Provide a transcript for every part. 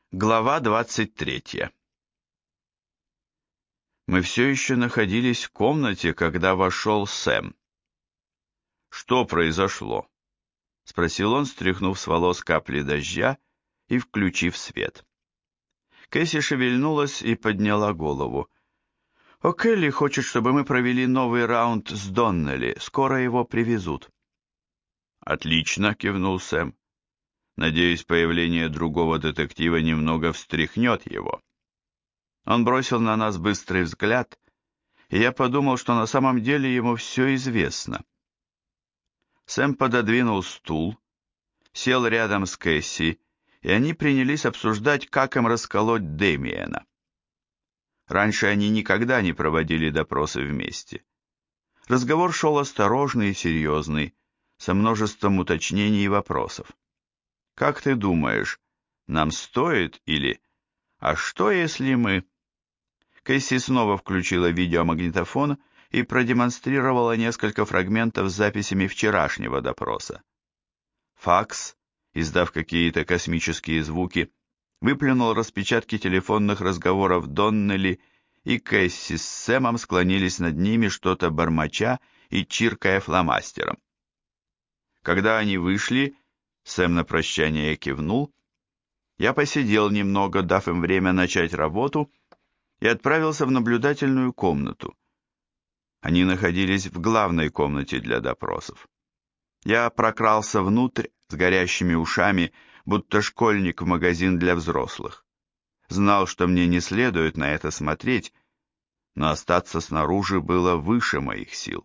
Глава 23. Мы все еще находились в комнате, когда вошел Сэм. «Что произошло?» — спросил он, стряхнув с волос капли дождя и включив свет. Кэсси шевельнулась и подняла голову. «О'Келли хочет, чтобы мы провели новый раунд с Доннелли. Скоро его привезут». «Отлично», — кивнул Сэм. «Надеюсь, появление другого детектива немного встряхнет его». Он бросил на нас быстрый взгляд, и я подумал, что на самом деле ему все известно. Сэм пододвинул стул, сел рядом с Кэсси, и они принялись обсуждать, как им расколоть Дэмиена. Раньше они никогда не проводили допросы вместе. Разговор шел осторожный и серьезный, со множеством уточнений и вопросов. «Как ты думаешь, нам стоит или... А что, если мы...» Кэсси снова включила видеомагнитофон и продемонстрировала несколько фрагментов с записями вчерашнего допроса. Факс, издав какие-то космические звуки, выплюнул распечатки телефонных разговоров Доннелли, и Кэсси с Сэмом склонились над ними, что-то бормоча и чиркая фломастером. Когда они вышли, Сэм на прощание кивнул, я посидел немного, дав им время начать работу, и отправился в наблюдательную комнату. Они находились в главной комнате для допросов. Я прокрался внутрь с горящими ушами, будто школьник в магазин для взрослых. Знал, что мне не следует на это смотреть, но остаться снаружи было выше моих сил.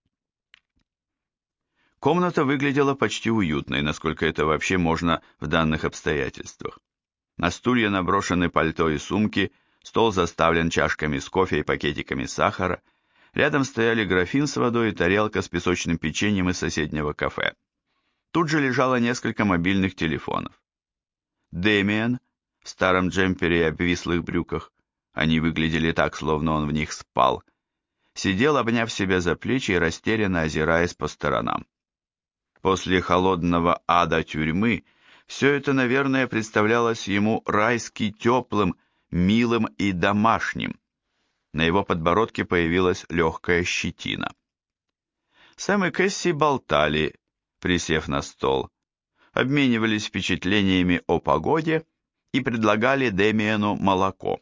Комната выглядела почти уютной, насколько это вообще можно в данных обстоятельствах. На стулья наброшены пальто и сумки, стол заставлен чашками с кофе и пакетиками сахара, рядом стояли графин с водой и тарелка с песочным печеньем из соседнего кафе. Тут же лежало несколько мобильных телефонов. Дэмиен в старом джемпере и обвислых брюках, они выглядели так, словно он в них спал, сидел, обняв себя за плечи и растерянно озираясь по сторонам. После холодного ада тюрьмы все это, наверное, представлялось ему райски теплым, милым и домашним. На его подбородке появилась легкая щетина. Сэм и Кэсси болтали, присев на стол, обменивались впечатлениями о погоде и предлагали Дэмиену молоко.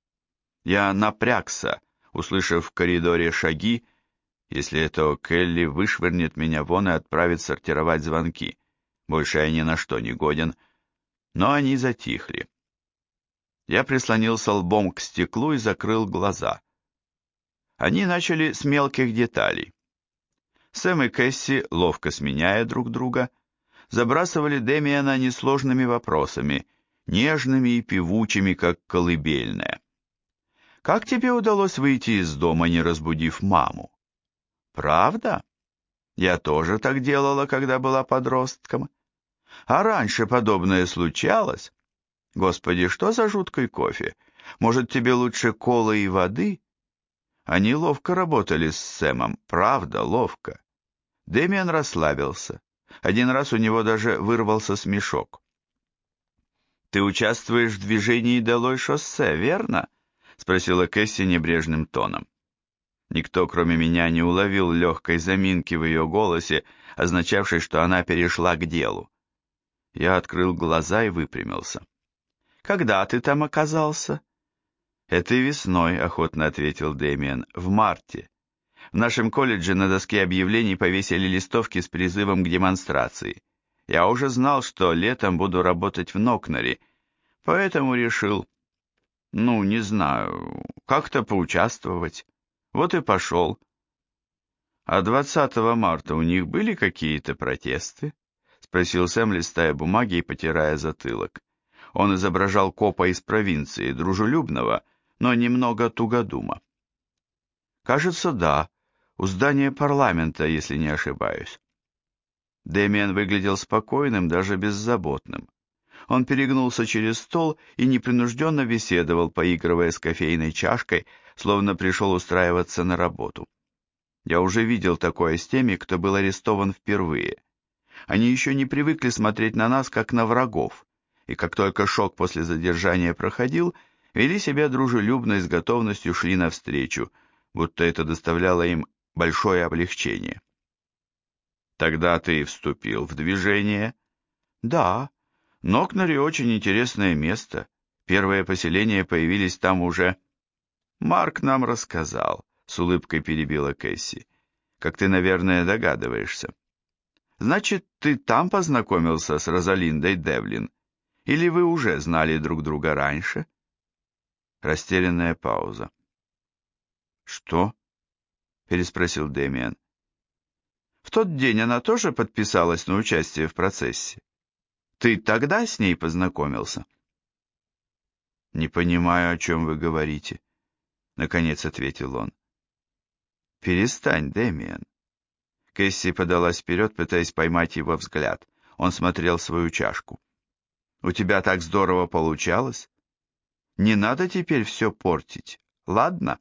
Я напрягся, услышав в коридоре шаги, если это Келли вышвырнет меня вон и отправит сортировать звонки. Больше я ни на что не годен, но они затихли. Я прислонился лбом к стеклу и закрыл глаза. Они начали с мелких деталей. Сэм и Кэсси, ловко сменяя друг друга, забрасывали Дэмиена несложными вопросами, нежными и певучими, как колыбельная. «Как тебе удалось выйти из дома, не разбудив маму?» «Правда? Я тоже так делала, когда была подростком. А раньше подобное случалось? Господи, что за жуткий кофе? Может, тебе лучше колы и воды?» Они ловко работали с Сэмом, правда, ловко. Дэмиан расслабился. Один раз у него даже вырвался смешок. «Ты участвуешь в движении «Долой шоссе», верно?» — спросила Кэсси небрежным тоном. Никто, кроме меня, не уловил легкой заминки в ее голосе, означавшей, что она перешла к делу. Я открыл глаза и выпрямился. «Когда ты там оказался?» «Этой весной», — охотно ответил Дэмиан, — «в марте. В нашем колледже на доске объявлений повесили листовки с призывом к демонстрации. Я уже знал, что летом буду работать в Нокнере, поэтому решил, не знаю, как-то поучаствовать. Вот и пошел». «А 20 марта у них были какие-то протесты?» — спросил Сэм, листая бумаги и потирая затылок. Он изображал копа из провинции, дружелюбного, но немного тугодума. «Кажется, да, у здания парламента, если не ошибаюсь». Дэмиан выглядел спокойным, даже беззаботным. Он перегнулся через стол и непринужденно беседовал, поигрывая с кофейной чашкой, словно пришел устраиваться на работу. Я уже видел такое с теми, кто был арестован впервые. Они еще не привыкли смотреть на нас, как на врагов, и как только шок после задержания проходил, вели себя дружелюбно и с готовностью шли навстречу, будто это доставляло им большое облегчение. Тогда ты вступил в движение? Да, Нокнари очень интересное место. Первые поселения появились там уже... Марк нам рассказал, с улыбкой перебила Кэсси, как ты, наверное, догадываешься. Значит, ты там познакомился с Розалиндой Девлин? Или вы уже знали друг друга раньше? Растерянная пауза. Что? Переспросил Дэмиан. В тот день она тоже подписалась на участие в процессе. Ты тогда с ней познакомился? Не понимаю, о чем вы говорите, наконец ответил он. Перестань, Дэмиан. Кэсси подалась вперед, пытаясь поймать его взгляд. Он смотрел в свою чашку. У тебя так здорово получалось. Не надо теперь все портить, ладно?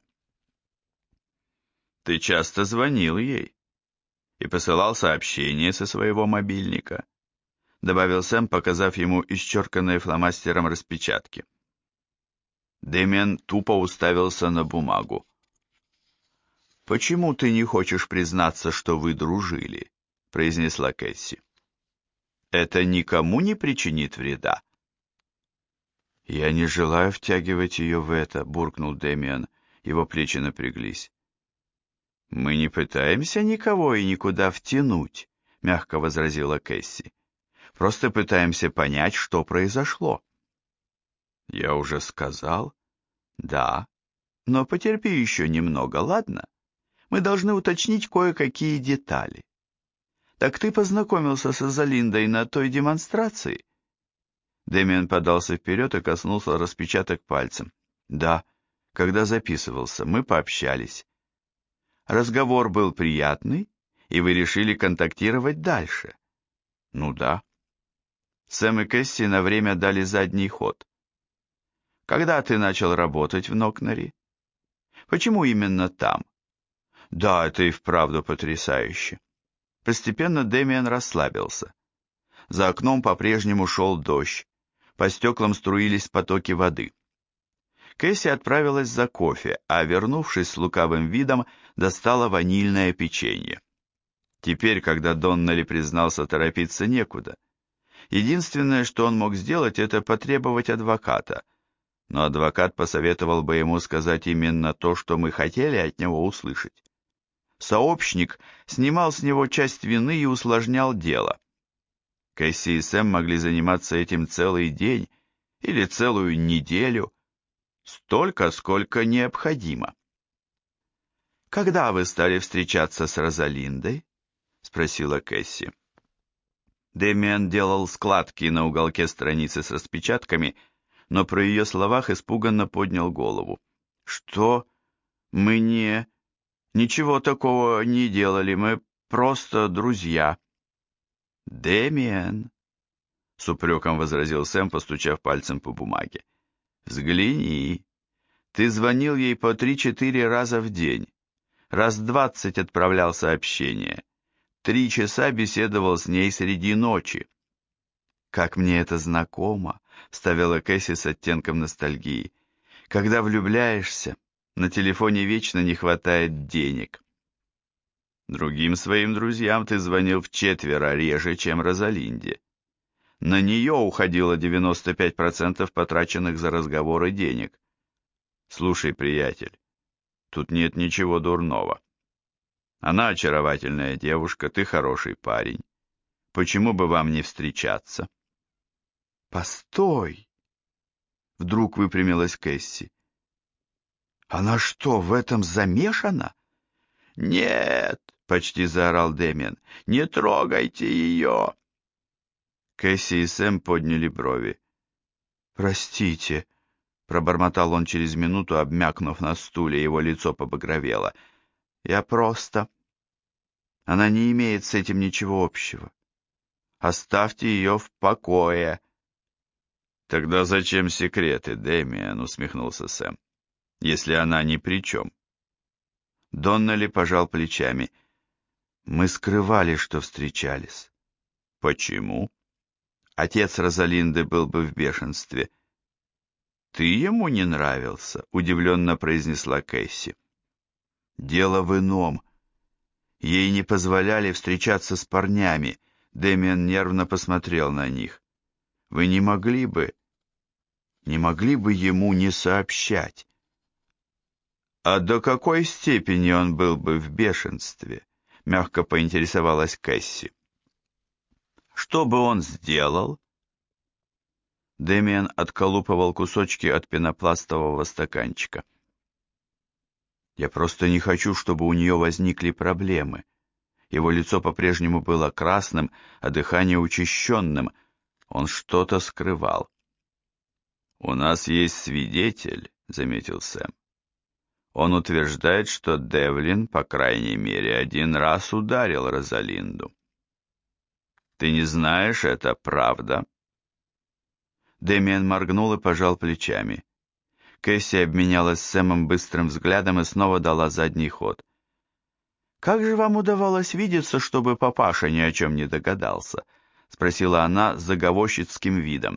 Ты часто звонил ей и посылал сообщения со своего мобильника, добавил Сэм, показав ему исчерканные фломастером распечатки. Дэмиан тупо уставился на бумагу. «Почему ты не хочешь признаться, что вы дружили?» произнесла Кэсси. «Это никому не причинит вреда?» «Я не желаю втягивать ее в это», буркнул Дэмиан. Его плечи напряглись. «Мы не пытаемся никого и никуда втянуть», мягко возразила Кэсси. «Просто пытаемся понять, что произошло». «Я уже сказал?» «Да, но потерпи еще немного, ладно? Мы должны уточнить кое-какие детали». «Так ты познакомился с Розалиндой на той демонстрации?» Дэмиан подался вперед и коснулся распечаток пальцем. «Да, когда записывался, мы пообщались. Разговор был приятный, и вы решили контактировать дальше?» «Ну да». Сэм и Кэсси на время дали задний ход. «Когда ты начал работать в Нокнари? Почему именно там?» «Да, это и вправду потрясающе». Постепенно Дэмиан расслабился. За окном по-прежнему шел дождь, по стеклам струились потоки воды. Кэсси отправилась за кофе, а, вернувшись с лукавым видом, достала ванильное печенье. Теперь, когда Доннелли признался, торопиться некуда. Единственное, что он мог сделать, это потребовать адвоката. Но адвокат посоветовал бы ему сказать именно то, что мы хотели от него услышать. Сообщник снимал с него часть вины и усложнял дело. Кэсси и Сэм могли заниматься этим целый день или целую неделю, столько, сколько необходимо. «Когда вы стали встречаться с Розалиндой?» — спросила Кэсси. Дэмиан делал складки на уголке страницы с распечатками, но при ее словах испуганно поднял голову. «Что? Мы не... Ничего такого не делали, мы просто друзья». «Дэмиан», — с упреком возразил Сэм, постучав пальцем по бумаге. «Взгляни. Ты звонил ей по 3-4 раза в день, раз 20 отправлял сообщения, 3 часа беседовал с ней среди ночи». «Как мне это знакомо», — вставила Кэсси с оттенком ностальгии. «Когда влюбляешься, на телефоне вечно не хватает денег». Другим своим друзьям ты звонил вчетверо реже, чем Розалинде. На нее уходило 95% потраченных за разговоры денег. Слушай, приятель, тут нет ничего дурного. Она очаровательная девушка, ты хороший парень. Почему бы вам не встречаться? Постой! Вдруг выпрямилась Кэсси. Она что, в этом замешана? Нет, почти заорал Дэмиан, не трогайте ее! Кэсси и Сэм подняли брови. «Простите», — пробормотал он через минуту, обмякнув на стуле, его лицо побагровело. «Я просто...» «Она не имеет с этим ничего общего. Оставьте ее в покое». «Тогда зачем секреты, Дэмиан?» — усмехнулся Сэм. «Если она ни при чем». Доннелли пожал плечами. «Мы скрывали, что встречались». «Почему?» Отец Розалинды был бы в бешенстве. «Ты ему не нравился?» — удивленно произнесла Кэсси. «Дело в ином. Ей не позволяли встречаться с парнями». Дэмиан нервно посмотрел на них. «Вы не могли бы ему не сообщать?» «А до какой степени он был бы в бешенстве?» — мягко поинтересовалась Кэсси. «Что бы он сделал?» Дэмиан отколупывал кусочки от пенопластового стаканчика. «Я просто не хочу, чтобы у нее возникли проблемы». Его лицо по-прежнему было красным, а дыхание учащенным. Он что-то скрывал. «У нас есть свидетель», — заметил Сэм. «Он утверждает, что Девлин, по крайней мере, один раз ударил Розалинду». «Ты не знаешь, это правда?» Дэмиан моргнул и пожал плечами. Кэсси обменялась с Сэмом быстрым взглядом и снова дала задний ход. «Как же вам удавалось видеться, чтобы папаша ни о чем не догадался?» — спросила она с заговорщицким видом.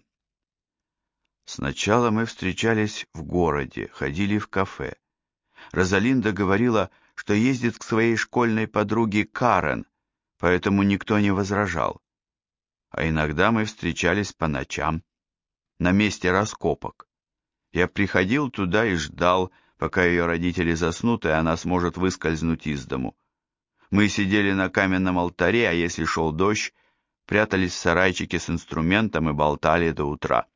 «Сначала мы встречались в городе, ходили в кафе. Розалинда говорила, что ездит к своей школьной подруге Карен, поэтому никто не возражал. А иногда мы встречались по ночам, на месте раскопок. Я приходил туда и ждал, пока ее родители заснут, и она сможет выскользнуть из дому. Мы сидели на каменном алтаре, а если шел дождь, прятались в сарайчике с инструментом и болтали до утра».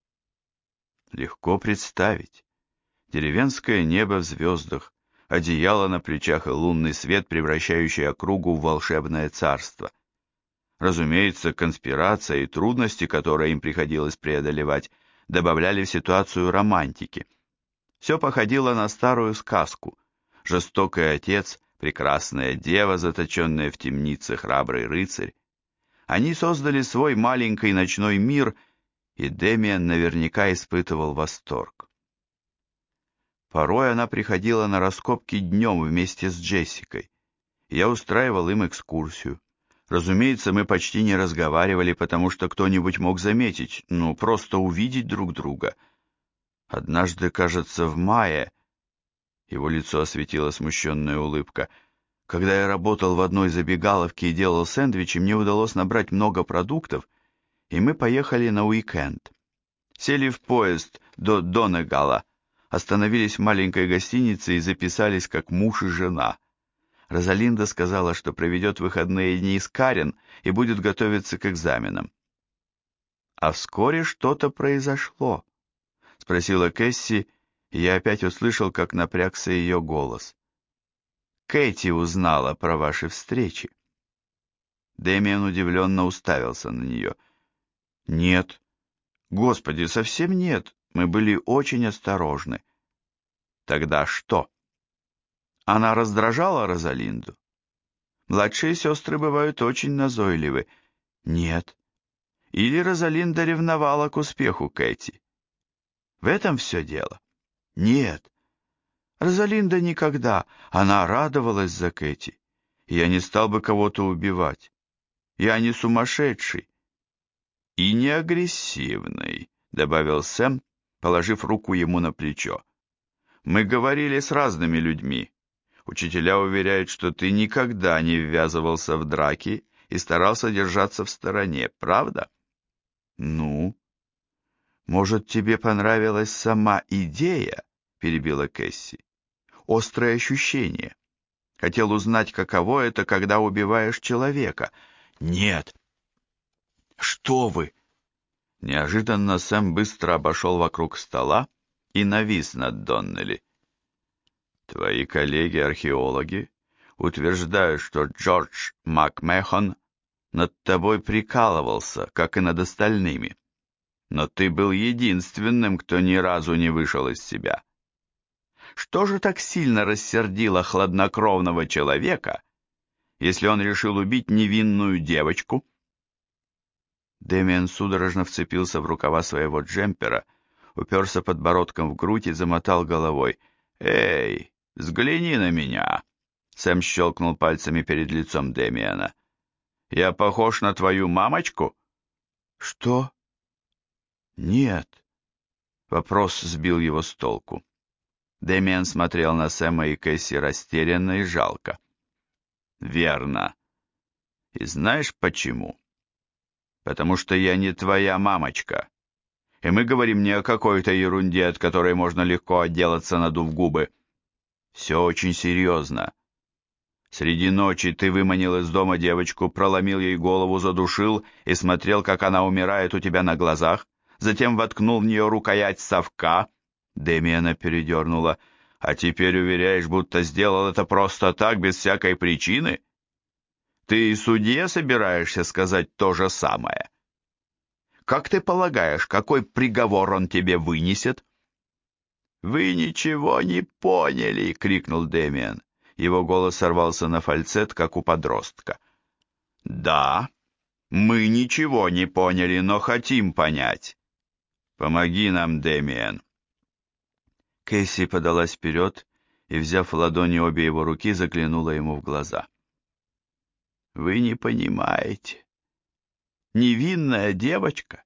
Легко представить. Деревенское небо в звездах, одеяло на плечах и лунный свет, превращающий округу в волшебное царство. Разумеется, конспирация и трудности, которые им приходилось преодолевать, добавляли в ситуацию романтики. Все походило на старую сказку. Жестокий отец, прекрасная дева, заточенная в темнице, храбрый рыцарь. Они создали свой маленький ночной мир, и Дэмиан наверняка испытывал восторг. Порой она приходила на раскопки днем вместе с Джессикой. Я устраивал им экскурсию. Разумеется, мы почти не разговаривали, потому что кто-нибудь мог заметить, просто увидеть друг друга. Однажды, кажется, в мае, его лицо осветила смущенная улыбка, когда я работал в одной забегаловке и делал сэндвичи, мне удалось набрать много продуктов, и мы поехали на уикенд. Сели в поезд до Донегала, остановились в маленькой гостинице и записались как муж и жена. Розалинда сказала, что проведет выходные дни с Карен и будет готовиться к экзаменам. «А вскоре что-то произошло?» — спросила Кэсси, и я опять услышал, как напрягся ее голос. «Кэти узнала про ваши встречи». Дэмиан удивленно уставился на нее. «Нет. Господи, совсем нет. Мы были очень осторожны». «Тогда что?» Она раздражала Розалинду? Младшие сестры бывают очень назойливы. Нет. Или Розалинда ревновала к успеху Кэти? В этом все дело? Нет. Розалинда никогда. Она радовалась за Кэти. Я не стал бы кого-то убивать. Я не сумасшедший. И не агрессивный, добавил Сэм, положив руку ему на плечо. Мы говорили с разными людьми. Учителя уверяют, что ты никогда не ввязывался в драки и старался держаться в стороне, правда? Ну? Может, тебе понравилась сама идея? Перебила Кэсси. Острое ощущение. Хотел узнать, каково это, когда убиваешь человека. Нет. Что вы? Неожиданно Сэм быстро обошел вокруг стола и навис над Доннелли. Твои коллеги-археологи утверждают, что Джордж МакМэхон над тобой прикалывался, как и над остальными. Но ты был единственным, кто ни разу не вышел из себя. Что же так сильно рассердило хладнокровного человека, если он решил убить невинную девочку? Дэмиан судорожно вцепился в рукава своего джемпера, уперся подбородком в грудь и замотал головой. «Эй, взгляни на меня!» Сэм щелкнул пальцами перед лицом Дэмиана. «Я похож на твою мамочку?» Что? Нет. Вопрос сбил его с толку. Дэмиан смотрел на Сэма и Кэсси растерянно и жалко. Верно. И знаешь почему? Потому что я не твоя мамочка. И мы говорим не о какой-то ерунде, от которой можно легко отделаться, надув губы. Все очень серьезно. Среди ночи ты выманил из дома девочку, проломил ей голову, задушил и смотрел, как она умирает у тебя на глазах, затем воткнул в нее рукоять совка. Дэмиана передернула. А теперь уверяешь, будто сделал это просто так, без всякой причины? Ты и судье собираешься сказать то же самое? Как ты полагаешь, какой приговор он тебе вынесет? «Вы ничего не поняли!» — крикнул Дэмиан. Его голос сорвался на фальцет, как у подростка. «Да, мы ничего не поняли, но хотим понять. Помоги нам, Дэмиан!» Кэсси подалась вперед и, взяв в ладони обе его руки, заглянула ему в глаза. «Вы не понимаете. Невинная девочка?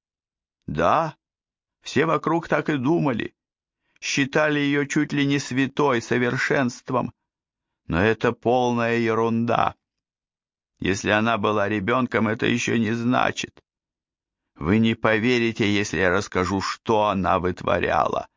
Да, все вокруг так и думали. Считали ее чуть ли не святой, совершенством. Но это полная ерунда. Если она была ребенком, это еще не значит. Вы не поверите, если я расскажу, что она вытворяла.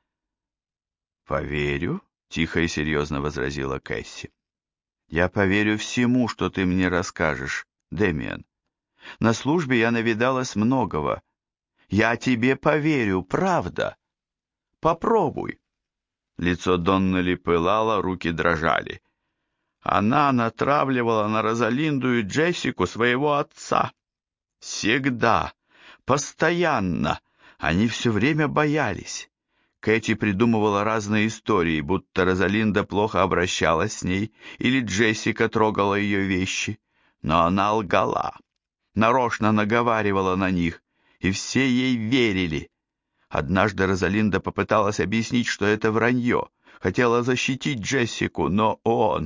«Поверю», — тихо и серьезно возразила Кэсси. «Я поверю всему, что ты мне расскажешь, Дэмиан. На службе я навидалась многого. Я тебе поверю, правда. Попробуй». Лицо Доннелли пылало, руки дрожали. Она натравливала на Розалинду и Джессику своего отца. Всегда, постоянно. Они все время боялись. Кэти придумывала разные истории, будто Розалинда плохо обращалась с ней, или Джессика трогала ее вещи. Но она лгала, нарочно наговаривала на них, и все ей верили. Однажды Розалинда попыталась объяснить, что это вранье, хотела защитить Джессику, но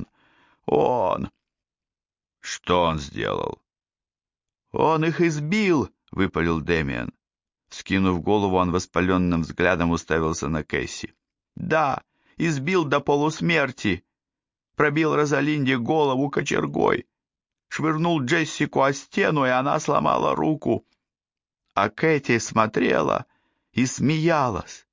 он... Что он сделал? Он их избил, выпалил Дэмиан. Скинув голову, он воспаленным взглядом уставился на Кэсси. Да, избил до полусмерти. Пробил Розалинде голову кочергой. Швырнул Джессику о стену, и она сломала руку. А Кэти смотрела и смеялась.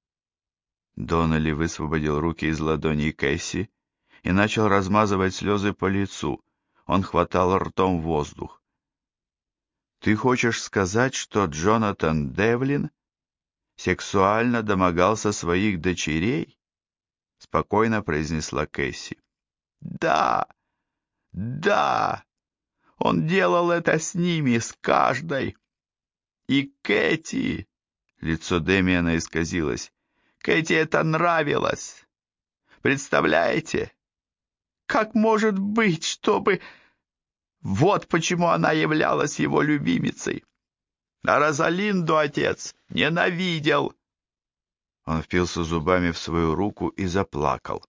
Доннелли высвободил руки из ладоней Кэсси и начал размазывать слезы по лицу. Он хватал ртом воздух. «Ты хочешь сказать, что Джонатан Девлин сексуально домогался своих дочерей?» — спокойно произнесла Кэсси. «Да, да, он делал это с ними, с каждой. И Кэти...» — лицо Дэмиана исказилось. «Кэти это нравилось. Представляете? Как может быть, чтобы...» Вот почему она являлась его любимицей. А Розалинду отец ненавидел. Он впился зубами в свою руку и заплакал.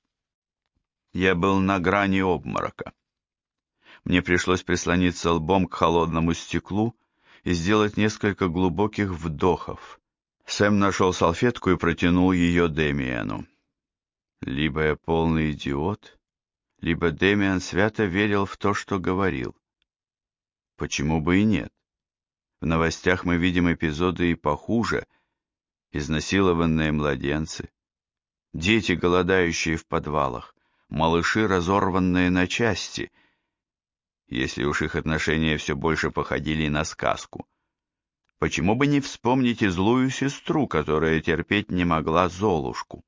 Я был на грани обморока. Мне пришлось прислониться лбом к холодному стеклу и сделать несколько глубоких вдохов. Сэм нашел салфетку и протянул ее Дэмиану. Либо я полный идиот, либо Дэмиан свято верил в то, что говорил. Почему бы и нет? В новостях мы видим эпизоды и похуже. Изнасилованные младенцы, дети, голодающие в подвалах, малыши, разорванные на части, если уж их отношения все больше походили на сказку. Почему бы не вспомнить и злую сестру, которая терпеть не могла Золушку?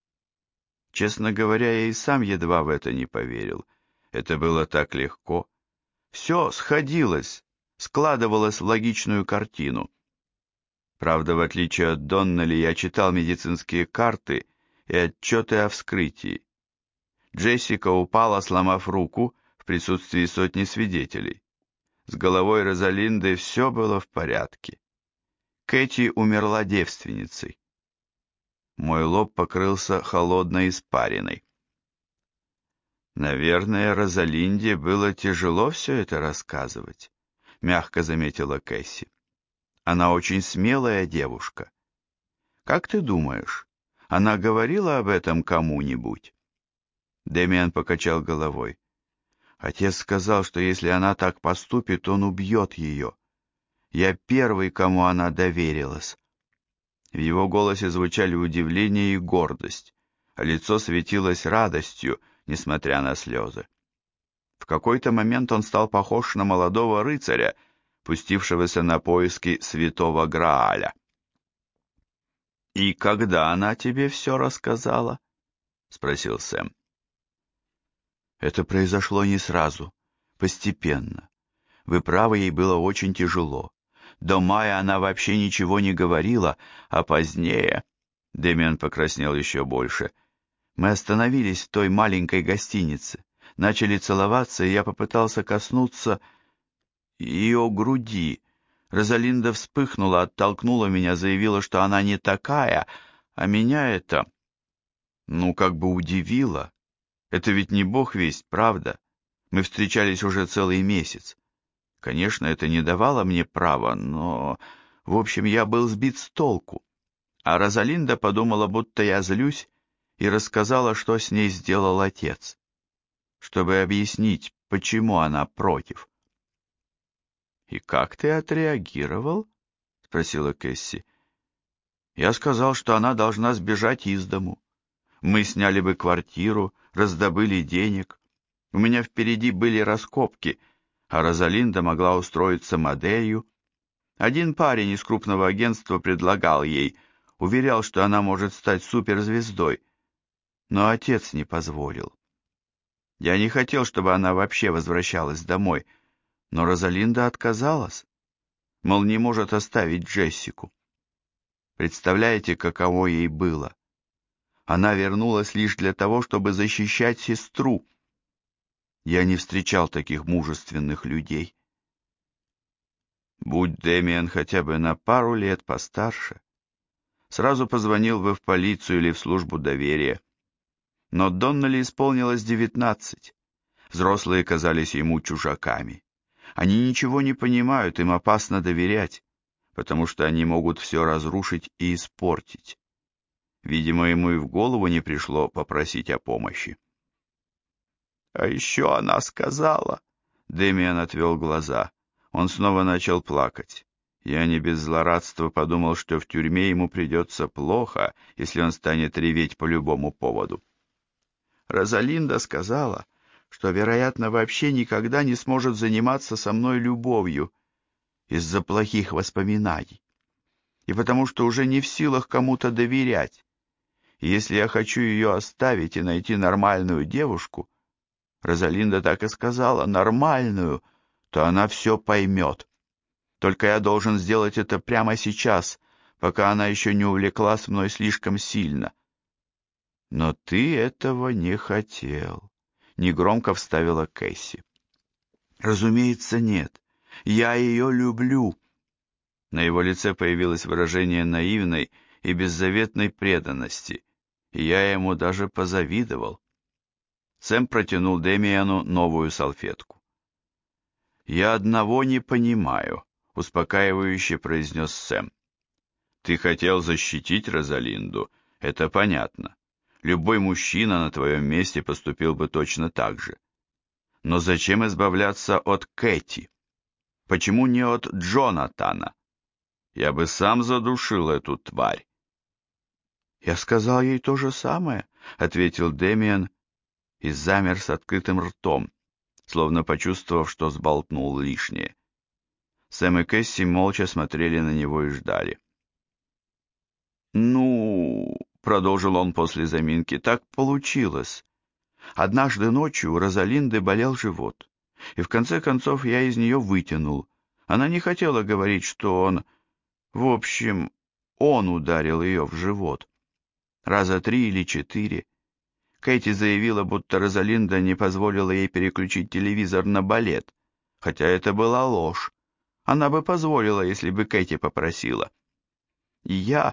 Честно говоря, я и сам едва в это не поверил. Это было так легко. Все сходилось, складывалось в логичную картину. Правда, в отличие от Доннелли, я читал медицинские карты и отчеты о вскрытии. Джессика упала, сломав руку, в присутствии сотни свидетелей. С головой Розалинды все было в порядке. Кэти умерла девственницей. Мой лоб покрылся холодной испариной. «Наверное, Розалинде было тяжело все это рассказывать», — мягко заметила Кэсси. Она очень смелая девушка. Как ты думаешь, она говорила об этом кому-нибудь?» Дэмиан покачал головой. «Отец сказал, что если она так поступит, он убьет ее. Я первый, кому она доверилась». В его голосе звучали удивление и гордость, а лицо светилось радостью, несмотря на слезы. В какой-то момент он стал похож на молодого рыцаря, пустившегося на поиски святого Грааля. «И когда она тебе все рассказала?» — спросил Сэм. «Это произошло не сразу, постепенно. Вы правы, ей было очень тяжело. До мая она вообще ничего не говорила, а позднее...» Дэмиан покраснел еще больше. «Мы остановились в той маленькой гостинице, начали целоваться, и я попытался коснуться ее груди. Розалинда вспыхнула, оттолкнула меня, заявила, что она не такая, а меня это, как бы удивило. Это ведь не бог весть, правда? Мы встречались уже целый месяц. Конечно, это не давало мне права, но... В общем, я был сбит с толку. А Розалинда подумала, будто я злюсь, и рассказала, что с ней сделал отец, чтобы объяснить, почему она против. «И как ты отреагировал?» — спросила Кэсси. «Я сказал, что она должна сбежать из дому. Мы сняли бы квартиру, раздобыли денег. У меня впереди были раскопки, а Розалинда могла устроиться моделью. Один парень из крупного агентства предлагал ей, уверял, что она может стать суперзвездой, но отец не позволил. Я не хотел, чтобы она вообще возвращалась домой, но Розалинда отказалась, мол, не может оставить Джессику. Представляете, каково ей было? Она вернулась лишь для того, чтобы защищать сестру. Я не встречал таких мужественных людей. Будь Дэмиан хотя бы на пару лет постарше, сразу позвонил бы в полицию или в службу доверия. Но Доннелли исполнилось 19. Взрослые казались ему чужаками. Они ничего не понимают, им опасно доверять, потому что они могут все разрушить и испортить. Видимо, ему и в голову не пришло попросить о помощи. «А еще она сказала...» Дэмиан отвел глаза. Он снова начал плакать. Я не без злорадства подумал, что в тюрьме ему придется плохо, если он станет реветь по любому поводу. Розалинда сказала, что, вероятно, вообще никогда не сможет заниматься со мной любовью из-за плохих воспоминаний, и потому что уже не в силах кому-то доверять. И если я хочу ее оставить и найти нормальную девушку, Розалинда так и сказала, нормальную, то она все поймет. Только я должен сделать это прямо сейчас, пока она еще не увлеклась мной слишком сильно. Но ты этого не хотел, негромко вставила Кэсси. Разумеется, нет. Я ее люблю. На его лице появилось выражение наивной и беззаветной преданности, и я ему даже позавидовал. Сэм протянул Дэмиану новую салфетку. «Я одного не понимаю», — успокаивающе произнес Сэм. «Ты хотел защитить Розалинду, это понятно. Любой мужчина на твоем месте поступил бы точно так же. Но зачем избавляться от Кэти? Почему не от Джонатана? Я бы сам задушил эту тварь». «Я сказал ей то же самое», — ответил Дэмиан и замер с открытым ртом, словно почувствовав, что сболтнул лишнее. Сэм и Кэсси молча смотрели на него и ждали. «Ну, — продолжил он после заминки, — так получилось. Однажды ночью у Розалинды болел живот, и в конце концов я из нее вытянул. Она не хотела говорить, что он... В общем, он ударил ее в живот. Раза 3 или 4. Кэти заявила, будто Розалинда не позволила ей переключить телевизор на балет, хотя это была ложь. Она бы позволила, если бы Кэти попросила. И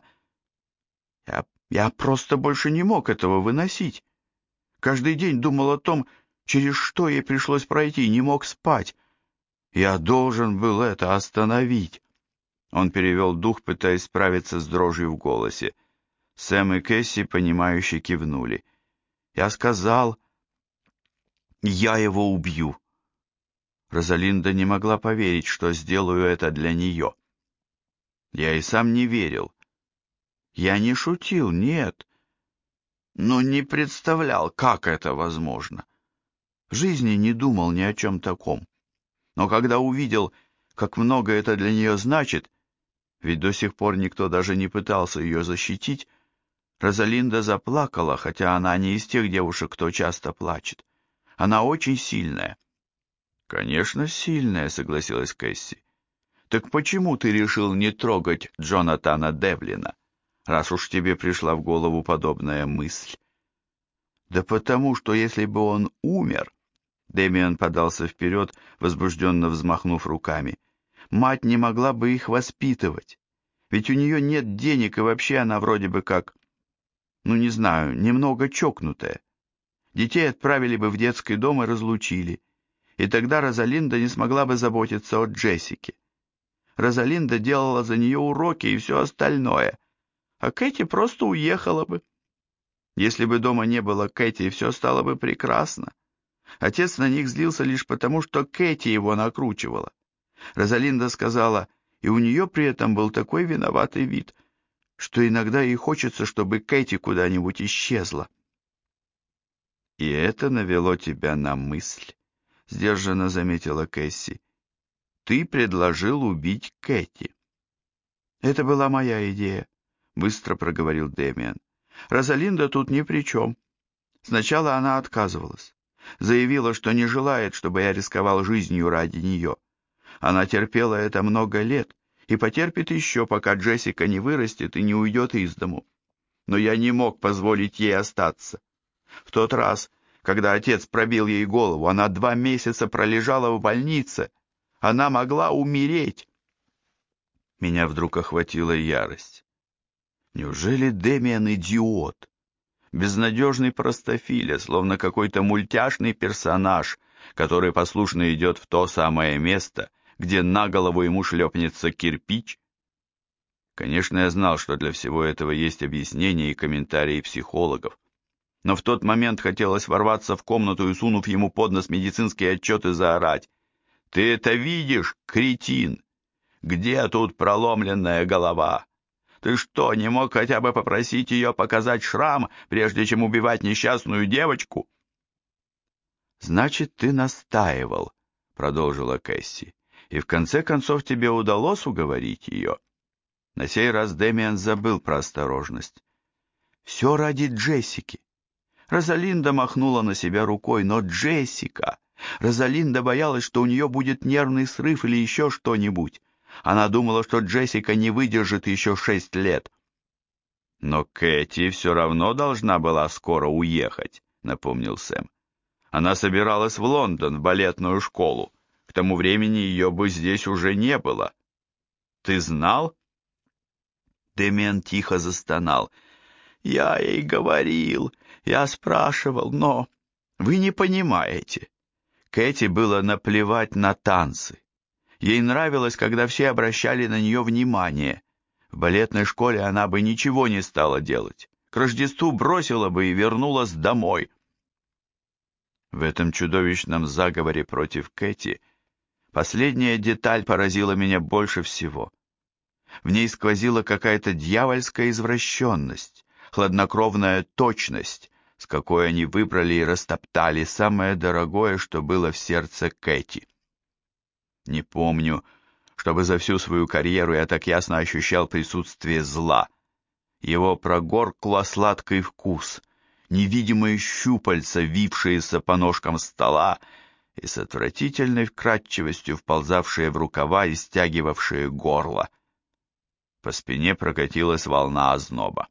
я просто больше не мог этого выносить. Каждый день думал о том, через что ей пришлось пройти, не мог спать. Я должен был это остановить. Он перевел дух, пытаясь справиться с дрожью в голосе. Сэм и Кэсси, понимающе кивнули. «Я сказал, я его убью». Розалинда не могла поверить, что сделаю это для нее. Я и сам не верил. Я не шутил, нет, но не представлял, как это возможно. В жизни не думал ни о чем таком. Но когда увидел, как много это для нее значит, ведь до сих пор никто даже не пытался ее защитить, Розалинда заплакала, хотя она не из тех девушек, кто часто плачет. Она очень сильная. «Конечно, сильная», — согласилась Кэсси. «Так почему ты решил не трогать Джонатана Девлина, раз уж тебе пришла в голову подобная мысль?» «Да потому, что если бы он умер...» Дэмиан подался вперед, возбужденно взмахнув руками. «Мать не могла бы их воспитывать. Ведь у нее нет денег, и вообще она вроде бы как, ну не знаю, немного чокнутая. Детей отправили бы в детский дом и разлучили. И тогда Розалинда не смогла бы заботиться о Джессике. Розалинда делала за нее уроки и все остальное, а Кэти просто уехала бы. Если бы дома не было Кэти, все стало бы прекрасно. Отец на них злился лишь потому, что Кэти его накручивала. Розалинда сказала, и у нее при этом был такой виноватый вид, что иногда ей хочется, чтобы Кэти куда-нибудь исчезла. «И это навело тебя на мысль», — сдержанно заметила Кэсси. «Ты предложил убить Кэти». «Это была моя идея», — быстро проговорил Дэмиан. «Розалинда тут ни при чем. Сначала она отказывалась. Заявила, что не желает, чтобы я рисковал жизнью ради нее. Она терпела это много лет и потерпит еще, пока Джессика не вырастет и не уйдет из дому. Но я не мог позволить ей остаться. В тот раз, когда отец пробил ей голову, она 2 месяца пролежала в больнице. Она могла умереть». Меня вдруг охватила ярость. Неужели Дэмиан идиот? Безнадежный простофиля, словно какой-то мультяшный персонаж, который послушно идет в то самое место, где на голову ему шлепнется кирпич? Конечно, я знал, что для всего этого есть объяснения и комментарии психологов. Но в тот момент хотелось ворваться в комнату и, сунув ему под нос медицинские отчеты, заорать: «Ты это видишь, кретин? Где тут проломленная голова? Ты что, не мог хотя бы попросить ее показать шрам, прежде чем убивать несчастную девочку?» «Значит, ты настаивал», — продолжила Кэсси, «и в конце концов тебе удалось уговорить ее?» На сей раз Дэмиан забыл про осторожность. «Все ради Джессики». Розалинда махнула на себя рукой, но Джессика... Розалинда боялась, что у нее будет нервный срыв или еще что-нибудь. Она думала, что Джессика не выдержит еще 6 лет. «Но Кэти все равно должна была скоро уехать», — напомнил Сэм. «Она собиралась в Лондон, в балетную школу. К тому времени ее бы здесь уже не было. Ты знал?» Дэмиан тихо застонал. «Я ей говорил, я спрашивал, но вы не понимаете. Кэти было наплевать на танцы. Ей нравилось, когда все обращали на нее внимание. В балетной школе она бы ничего не стала делать. К Рождеству бросила бы и вернулась домой». В этом чудовищном заговоре против Кэти последняя деталь поразила меня больше всего. В ней сквозила какая-то дьявольская извращенность, хладнокровная точность, с какой они выбрали и растоптали самое дорогое, что было в сердце Кэти. Не помню, чтобы за всю свою карьеру я так ясно ощущал присутствие зла. Его прогоркло сладкий вкус, невидимые щупальца, вившиеся по ножкам стола и с отвратительной вкрадчивостью вползавшие в рукава и стягивавшие горло. По спине прокатилась волна озноба.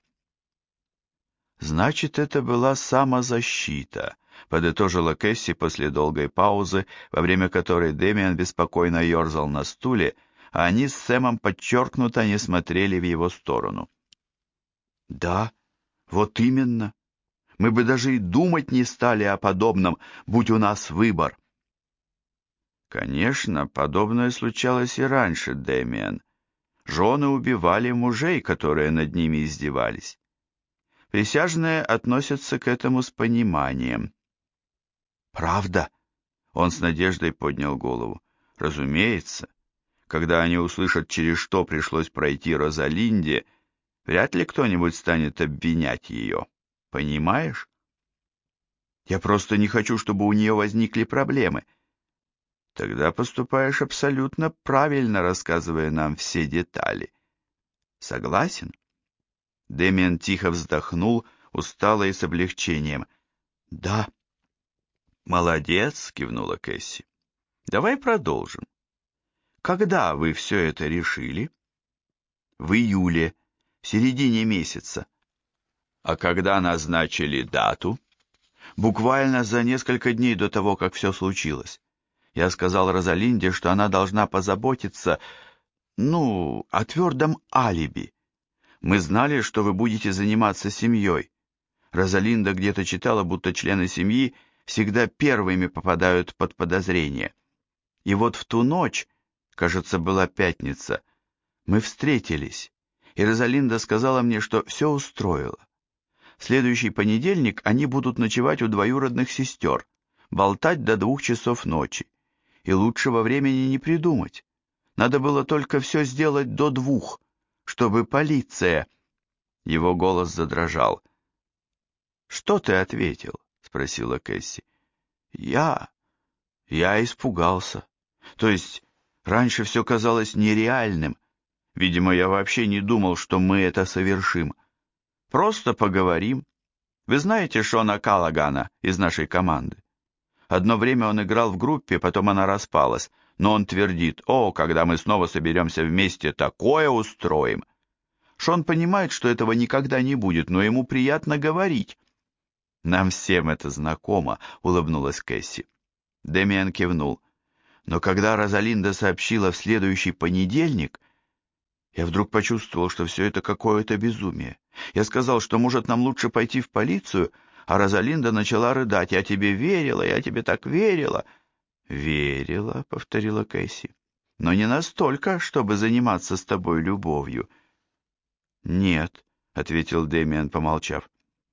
«Значит, это была самозащита», — подытожила Кэсси после долгой паузы, во время которой Дэмиан беспокойно ерзал на стуле, а они с Сэмом подчеркнуто не смотрели в его сторону. «Да, вот именно. Мы бы даже и думать не стали о подобном, будь у нас выбор». «Конечно, подобное случалось и раньше, Дэмиан. Жены убивали мужей, которые над ними издевались. Присяжные относятся к этому с пониманием. «Правда?» — он с надеждой поднял голову. «Разумеется. Когда они услышат, через что пришлось пройти Розалинде, вряд ли кто-нибудь станет обвинять ее. Понимаешь? Я просто не хочу, чтобы у нее возникли проблемы. Тогда поступаешь абсолютно правильно, рассказывая нам все детали. Согласен?» Дэмиан тихо вздохнул, устало и с облегчением. «Да». «Молодец», — кивнула Кэсси. «Давай продолжим. Когда вы все это решили?» «В июле, в середине месяца». «А когда назначили дату?» «Буквально за несколько дней до того, как все случилось. Я сказал Розалинде, что она должна позаботиться, о твердом алиби. Мы знали, что вы будете заниматься семьей. Розалинда где-то читала, будто члены семьи всегда первыми попадают под подозрение. И вот в ту ночь, кажется, была пятница, мы встретились, и Розалинда сказала мне, что все устроила. В следующий понедельник они будут ночевать у двоюродных сестер, болтать до 2 часов ночи. И лучшего времени не придумать. Надо было только все сделать до 2, чтобы полиция...» Его голос задрожал. «Что ты ответил?» — спросила Кэсси. «Я испугался. То есть, раньше все казалось нереальным. Видимо, я вообще не думал, что мы это совершим. Просто поговорим. Вы знаете Шона Каллагана из нашей команды? Одно время он играл в группе, потом она распалась, но он твердит: «О, когда мы снова соберемся вместе, такое устроим!» Шон понимает, что этого никогда не будет, но ему приятно говорить. «Нам всем это знакомо», — улыбнулась Кэсси. Дэмиан кивнул. «Но когда Розалинда сообщила в следующий понедельник, я вдруг почувствовал, что все это какое-то безумие. Я сказал, что, может, нам лучше пойти в полицию, а Розалинда начала рыдать. «Я тебе верила, я тебе так верила». «Верила», — повторила Кэсси, — «но не настолько, чтобы заниматься с тобой любовью». «Нет», — ответил Дэмиан, помолчав.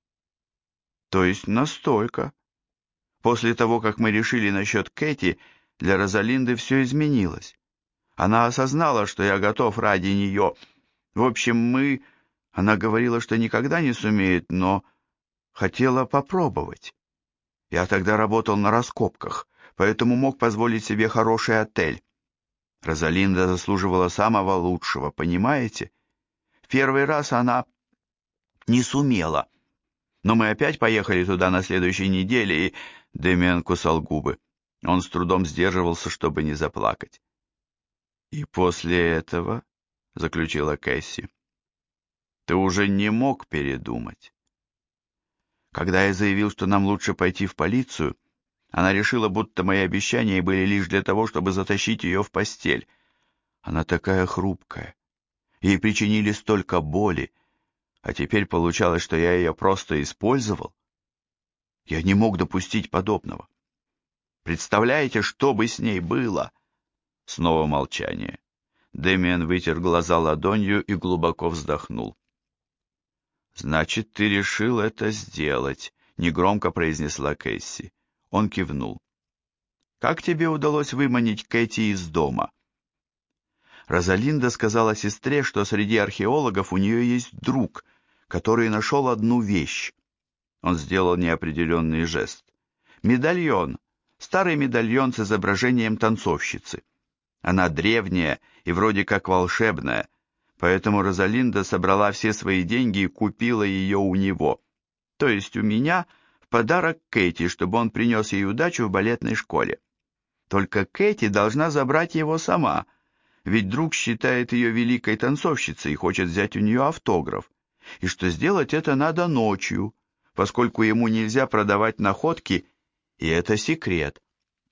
«То есть настолько. После того, как мы решили насчет Кэти, для Розалинды все изменилось. Она осознала, что я готов ради нее. В общем, Она говорила, что никогда не сумеет, но хотела попробовать. Я тогда работал на раскопках, поэтому мог позволить себе хороший отель. Розалинда заслуживала самого лучшего, понимаете? В первый раз она не сумела. Но мы опять поехали туда на следующей неделе, и Дэмиан кусал губы. Он с трудом сдерживался, чтобы не заплакать. «И после этого, — заключила Кэсси, — ты уже не мог передумать». Когда я заявил, что нам лучше пойти в полицию, она решила, будто мои обещания были лишь для того, чтобы затащить ее в постель. Она такая хрупкая. Ей причинили столько боли, а теперь получалось, что я ее просто использовал. Я не мог допустить подобного. Представляете, что бы с ней было? Снова молчание. Дэмиан вытер глаза ладонью и глубоко вздохнул. «Значит, ты решил это сделать», — негромко произнесла Кэсси. Он кивнул. «Как тебе удалось выманить Кэти из дома?» Розалинда сказала сестре, что среди археологов у нее есть друг, который нашел одну вещь. Он сделал неопределенный жест. Медальон, старый медальон с изображением танцовщицы. Она древняя и вроде как волшебная, поэтому Розалинда собрала все свои деньги и купила ее у него, то есть у меня, в подарок Кэти, чтобы он принес ей удачу в балетной школе. Только Кэти должна забрать его сама, ведь друг считает ее великой танцовщицей и хочет взять у нее автограф, и что сделать это надо ночью, поскольку ему нельзя продавать находки, и это секрет.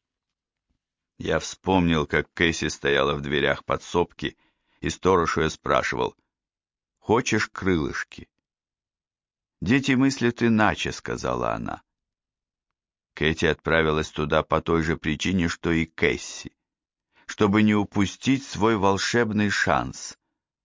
Я вспомнил, как Кэсси стояла в дверях подсобки, и сторож ее спрашивал: «Хочешь крылышки?» «Дети мыслят иначе», — сказала она. Кэти отправилась туда по той же причине, что и Кэсси, чтобы не упустить свой волшебный шанс.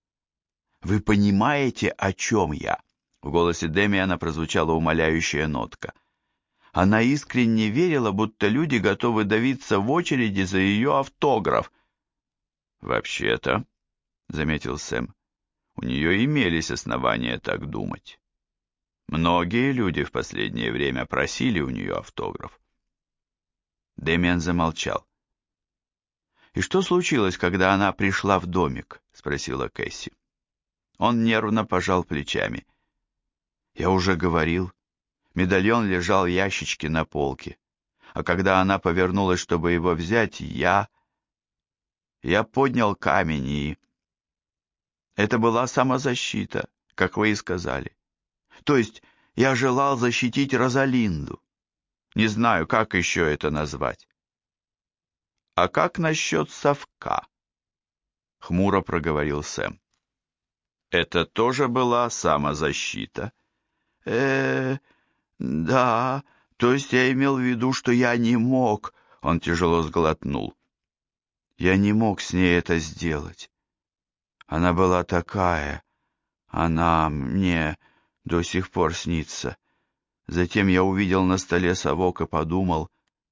Вы понимаете, о чем я?» В голосе Демиана прозвучала умоляющая нотка. Она искренне верила, будто люди готовы давиться в очереди за ее автограф. «Вообще-то», — заметил Сэм, — «у нее имелись основания так думать. Многие люди в последнее время просили у нее автограф». Демиан замолчал. «И что случилось, когда она пришла в домик?» — спросила Кэсси. Он нервно пожал плечами. «Я уже говорил, медальон лежал в ящичке на полке, а когда она повернулась, чтобы его взять, я поднял камень и... Это была самозащита, как вы и сказали. То есть я желал защитить Розалинду. Не знаю, как еще это назвать». «А как насчет совка?» — хмуро проговорил Сэм. «Это тоже была самозащита?» э да, то есть я имел в виду, что я не мог...» Он тяжело сглотнул. «Я не мог с ней это сделать. Она была такая... Она мне до сих пор снится. Затем я увидел на столе совок и подумал...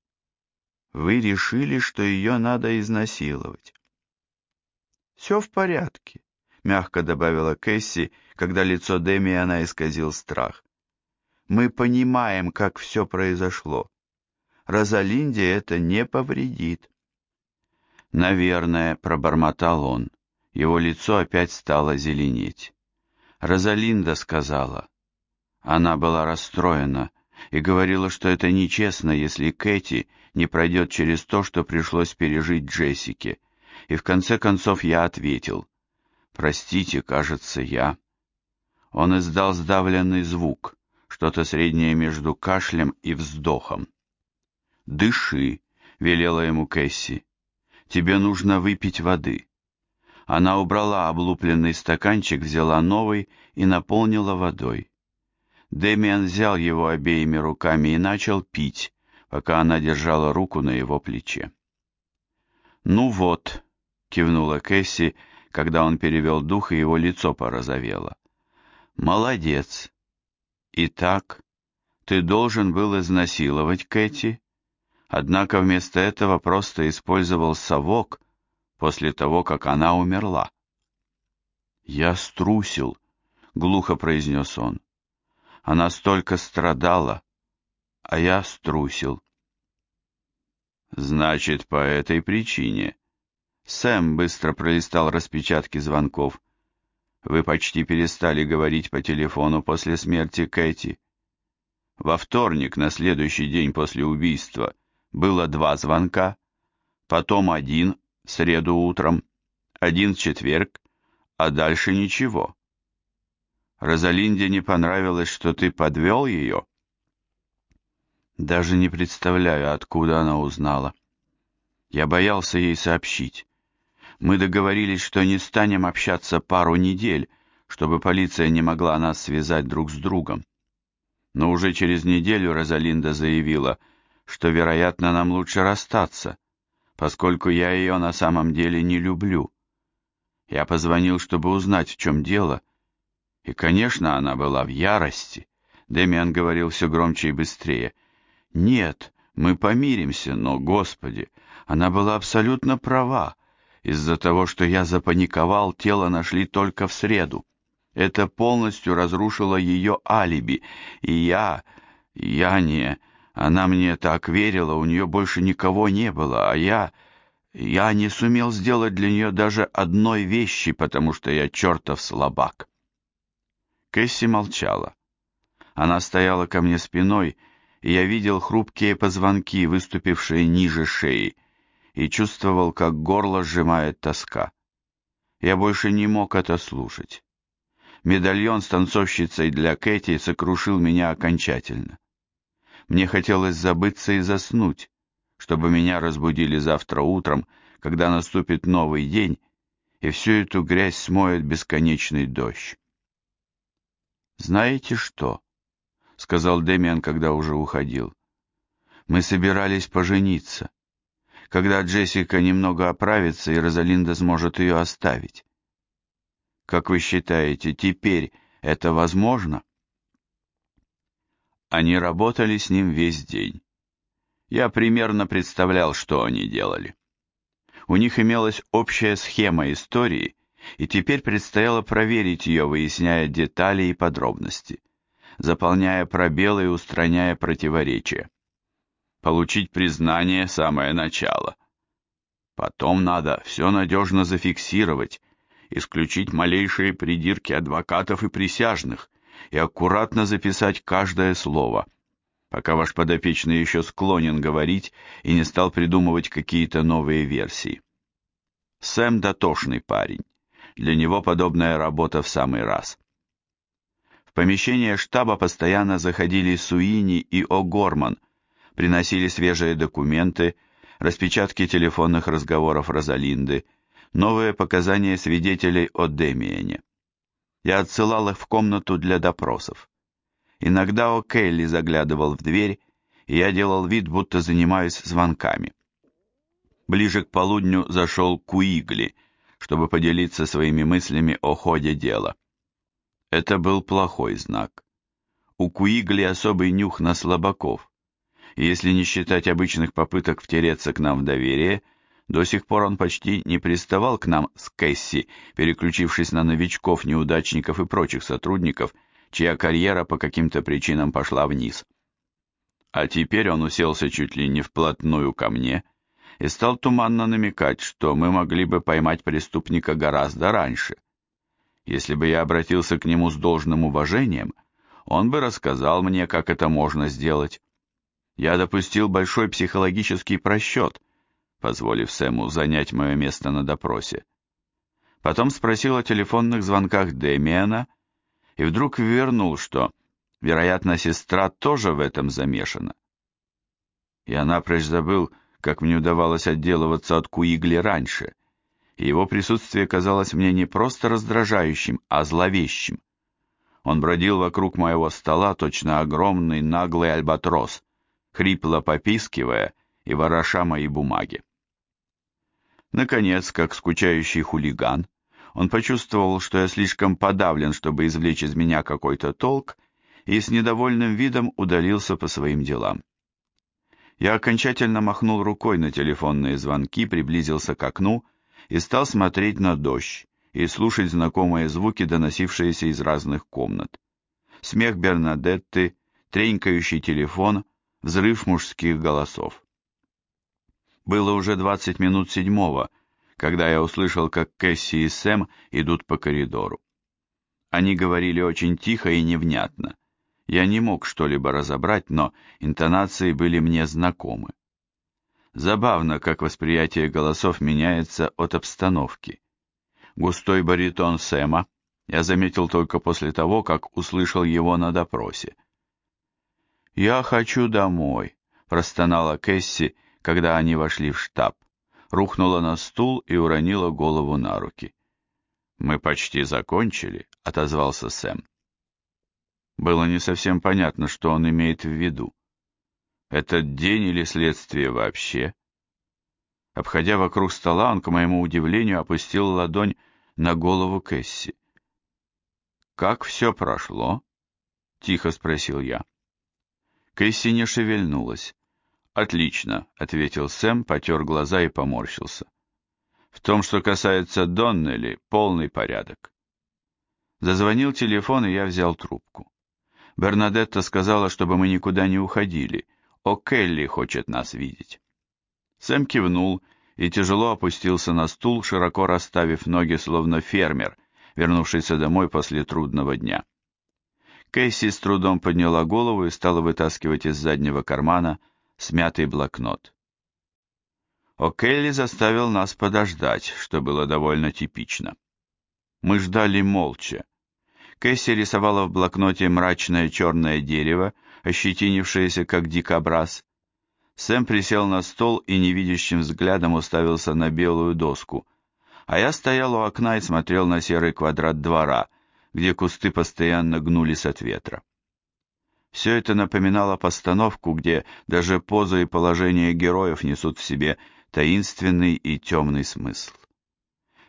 Вы решили, что ее надо изнасиловать?» «Все в порядке», — мягко добавила Кэсси, когда лицо Демиана исказил страх. «Мы понимаем, как все произошло. Розалинде это не повредит». «Наверное», — пробормотал он. Его лицо опять стало зеленеть. Розалинда сказала. Она была расстроена и говорила, что это нечестно, если Кэти не пройдет через то, что пришлось пережить Джессике. И в конце концов я ответил. «Простите, кажется, я...» Он издал сдавленный звук, что-то среднее между кашлем и вздохом. «Дыши», — велела ему Кэсси. «Тебе нужно выпить воды». Она убрала облупленный стаканчик, взяла новый и наполнила водой. Демиан взял его обеими руками и начал пить, пока она держала руку на его плече. «Ну вот», — кивнула Кэсси, когда он перевел дух, и его лицо порозовело. «Молодец. Итак, ты должен был изнасиловать Кэти, однако вместо этого просто использовал совок после того, как она умерла». «Я струсил», — глухо произнес он. «Она столько страдала, а я струсил». «Значит, по этой причине...» Сэм быстро пролистал распечатки звонков. «Вы почти перестали говорить по телефону после смерти Кэти. Во вторник, на следующий день после убийства, было 2 звонка, потом 1 в среду утром, 1 в четверг, а дальше ничего. Розалинде не понравилось, что ты подвел ее?» Даже не представляю, откуда она узнала. Я боялся ей сообщить. Мы договорились, что не станем общаться пару недель, чтобы полиция не могла нас связать друг с другом. Но уже через неделю Розалинда заявила, что, вероятно, нам лучше расстаться, поскольку я ее на самом деле не люблю. Я позвонил, чтобы узнать, в чем дело, и, конечно, она была в ярости. Демиан говорил все громче и быстрее. «Нет, мы помиримся, но, Господи, она была абсолютно права. Из-за того, что я запаниковал, тело нашли только в среду. Это полностью разрушило ее алиби, и я не... Она мне так верила, у нее больше никого не было, а я не сумел сделать для нее даже одной вещи, потому что я чертов слабак». Кэсси молчала. Она стояла ко мне спиной, и я видел хрупкие позвонки, выступившие ниже шеи, и чувствовал, как горло сжимает тоска. Я больше не мог это слушать. Медальон с танцовщицей для Кэти сокрушил меня окончательно. Мне хотелось забыться и заснуть, чтобы меня разбудили завтра утром, когда наступит новый день, и всю эту грязь смоет бесконечный дождь. «Знаете что?» — сказал Демиан, когда уже уходил. «Мы собирались пожениться, когда Джессика немного оправится, и Розалинда сможет ее оставить». Как вы считаете, теперь это возможно? Они работали с ним весь день. Я примерно представлял, что они делали. У них имелась общая схема истории, и теперь предстояло проверить ее, выясняя детали и подробности, заполняя пробелы и устраняя противоречия. Получить признание – самое начало. Потом надо все надежно зафиксировать, исключить малейшие придирки адвокатов и присяжных и аккуратно записать каждое слово, пока ваш подопечный еще склонен говорить и не стал придумывать какие-то новые версии. Сэм дотошный парень. Для него подобная работа в самый раз. В помещение штаба постоянно заходили Суини и О'Горман, приносили свежие документы, распечатки телефонных разговоров Розалинды, новые показания свидетелей о Демиене. Я отсылал их в комнату для допросов. Иногда О'Келли заглядывал в дверь, и я делал вид, будто занимаюсь звонками. Ближе к полудню зашел Куигли, чтобы поделиться своими мыслями о ходе дела. Это был плохой знак. У Куигли особый нюх на слабаков, и если не считать обычных попыток втереться к нам в доверие, до сих пор он почти не приставал к нам с Кэсси, переключившись на новичков, неудачников и прочих сотрудников, чья карьера по каким-то причинам пошла вниз. А теперь он уселся чуть ли не вплотную ко мне и стал туманно намекать, что мы могли бы поймать преступника гораздо раньше. Если бы я обратился к нему с должным уважением, он бы рассказал мне, как это можно сделать. Я допустил большой психологический просчет, позволив Сэму занять мое место на допросе. Потом спросил о телефонных звонках Демиана и вдруг вернул, что, вероятно, сестра тоже в этом замешана. Я напрочь забыл, как мне удавалось отделываться от Куигли раньше, и его присутствие казалось мне не просто раздражающим, а зловещим. Он бродил вокруг моего стола, точно огромный наглый альбатрос, хрипло попискивая и вороша мои бумаги. Наконец, как скучающий хулиган, он почувствовал, что я слишком подавлен, чтобы извлечь из меня какой-то толк, и с недовольным видом удалился по своим делам. Я окончательно махнул рукой на телефонные звонки, приблизился к окну и стал смотреть на дождь и слушать знакомые звуки, доносившиеся из разных комнат. Смех Бернадетты, тренькающий телефон, взрыв мужских голосов. Было уже 20 минут седьмого, когда я услышал, как Кэсси и Сэм идут по коридору. Они говорили очень тихо и невнятно. Я не мог что-либо разобрать, но интонации были мне знакомы. Забавно, как восприятие голосов меняется от обстановки. Густой баритон Сэма я заметил только после того, как услышал его на допросе. «Я хочу домой», — простонала Кэсси, когда они вошли в штаб, рухнула на стул и уронила голову на руки. «Мы почти закончили», — отозвался Сэм. Было не совсем понятно, что он имеет в виду. Этот день или следствие вообще? Обходя вокруг стола, он, к моему удивлению, опустил ладонь на голову Кэсси. «Как все прошло?» — тихо спросил я. Кэсси не шевельнулась. «Отлично», — ответил Сэм, потер глаза и поморщился. «В том, что касается Доннелли, полный порядок». Зазвонил телефон, и я взял трубку. Бернадетта сказала, чтобы мы никуда не уходили. О'Келли хочет нас видеть. Сэм кивнул и тяжело опустился на стул, широко расставив ноги, словно фермер, вернувшийся домой после трудного дня. Кэсси с трудом подняла голову и стала вытаскивать из заднего кармана смятый блокнот. О'Келли заставил нас подождать, что было довольно типично. Мы ждали молча. Кэсси рисовала в блокноте мрачное черное дерево, ощетинившееся, как дикобраз. Сэм присел на стол и невидящим взглядом уставился на белую доску, а я стоял у окна и смотрел на серый квадрат двора, где кусты постоянно гнулись от ветра. Все это напоминало постановку, где даже поза и положение героев несут в себе таинственный и темный смысл.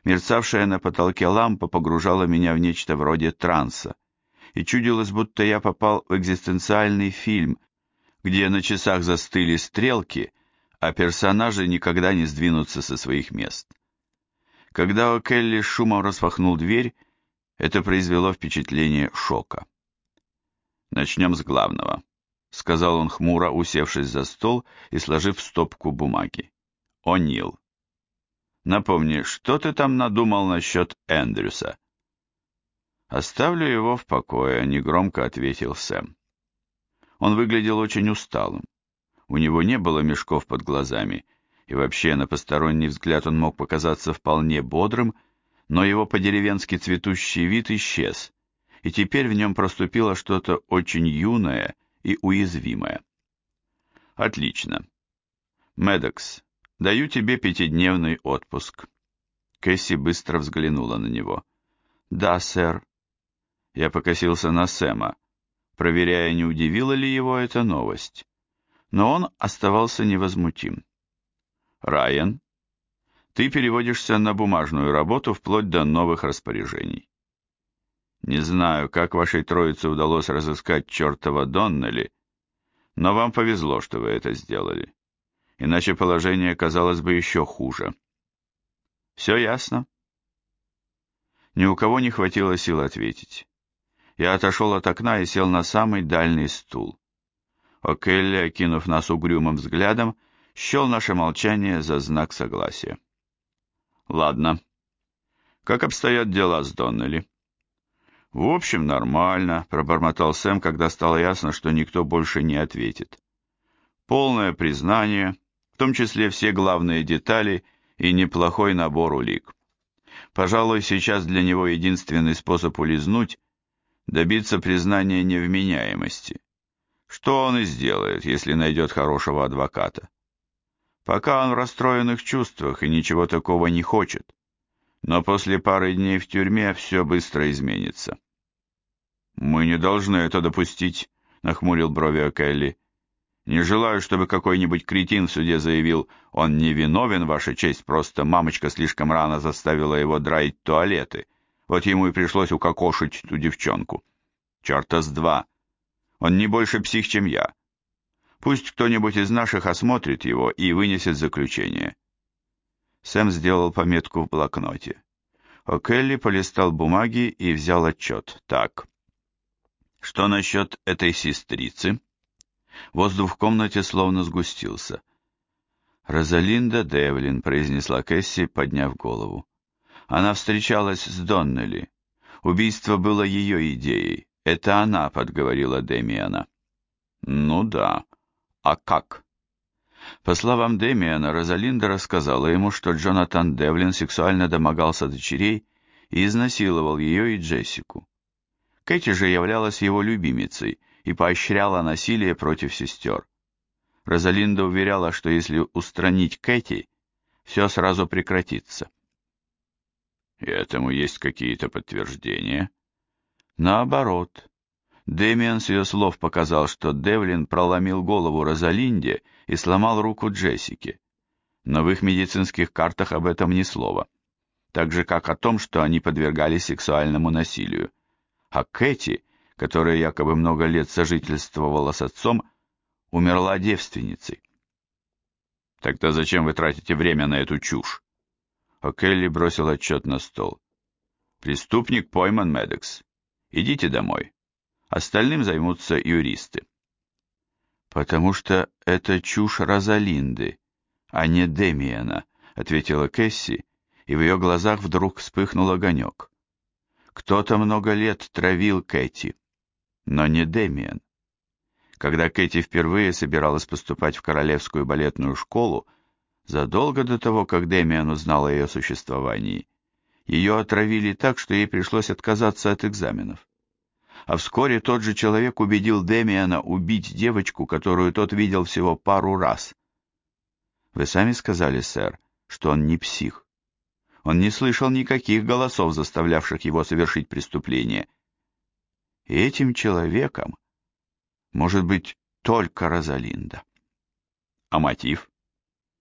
Мерцавшая на потолке лампа погружала меня в нечто вроде транса, и чудилось, будто я попал в экзистенциальный фильм, где на часах застыли стрелки, а персонажи никогда не сдвинутся со своих мест. Когда О'Келли шумом распахнул дверь, это произвело впечатление шока. «Начнем с главного», — сказал он хмуро, усевшись за стол и сложив стопку бумаги. «О'Нил, напомни, что ты там надумал насчет Эндрюса?» «Оставлю его в покое», — негромко ответил Сэм. Он выглядел очень усталым. У него не было мешков под глазами, и вообще на посторонний взгляд он мог показаться вполне бодрым, но его по-деревенски цветущий вид исчез, и теперь в нем проступило что-то очень юное и уязвимое. «Отлично. Медокс, даю тебе 5-дневный отпуск». Кэсси быстро взглянула на него. «Да, сэр». Я покосился на Сэма, проверяя, не удивила ли его эта новость. Но он оставался невозмутим. «Райан, ты переводишься на бумажную работу вплоть до новых распоряжений. Не знаю, как вашей троице удалось разыскать чертова Доннелли, но вам повезло, что вы это сделали. Иначе положение казалось бы еще хуже. Все ясно?» Ни у кого не хватило сил ответить. Я отошел от окна и сел на самый дальний стул. О'Келли, окинув нас угрюмым взглядом, счел наше молчание за знак согласия. «Ладно. Как обстоят дела с Доннелли?» «В общем, нормально», — пробормотал Сэм, когда стало ясно, что никто больше не ответит. «Полное признание, в том числе все главные детали и неплохой набор улик. Пожалуй, сейчас для него единственный способ улизнуть — добиться признания невменяемости. Что он и сделает, если найдет хорошего адвоката. Пока он в расстроенных чувствах и ничего такого не хочет. Но после пары дней в тюрьме все быстро изменится». «Мы не должны это допустить», — нахмурил брови О'Келли. «Не желаю, чтобы какой-нибудь кретин в суде заявил, он не виновен, Ваша честь, просто мамочка слишком рано заставила его драить туалеты. Вот ему и пришлось укокошить ту девчонку. Черта с два. Он не больше псих, чем я. Пусть кто-нибудь из наших осмотрит его и вынесет заключение». Сэм сделал пометку в блокноте. О'Келли полистал бумаги и взял отчет. «Так, что насчет этой сестрицы?» Воздух в комнате словно сгустился. «Розалинда Девлин», — произнесла Кэсси, подняв голову. «Она встречалась с Доннелли. Убийство было ее идеей. Это она подговорила Демиана». «Ну да. А как?» По словам Демиана, Розалинда рассказала ему, что Джонатан Девлин сексуально домогался дочерей и изнасиловал ее и Джессику. Кэти же являлась его любимицей и поощряла насилие против сестер. Розалинда уверяла, что если устранить Кэти, все сразу прекратится. «И этому есть какие-то подтверждения?» «Наоборот. Дэмиан с ее слов показал, что Девлин проломил голову Розалинде и сломал руку Джессике. Но в их медицинских картах об этом ни слова. Так же, как о том, что они подвергались сексуальному насилию. А Кэти, которая якобы много лет сожительствовала с отцом, умерла девственницей. «Тогда зачем вы тратите время на эту чушь?» О'Келли бросил отчет на стол. «Преступник пойман, Медекс. Идите домой. Остальным займутся юристы». «Потому что это чушь Розалинды, а не Демиана», — ответила Кэсси, и в ее глазах вдруг вспыхнул огонек. «Кто-то много лет травил Кэти, но не Демиан. Когда Кэти впервые собиралась поступать в Королевскую балетную школу, задолго до того, как Демиан узнал о ее существовании, ее отравили так, что ей пришлось отказаться от экзаменов. А вскоре тот же человек убедил Демиана убить девочку, которую тот видел всего пару раз. Вы сами сказали, сэр, что он не псих. Он не слышал никаких голосов, заставлявших его совершить преступление. И этим человеком может быть только Розалинда. А мотив?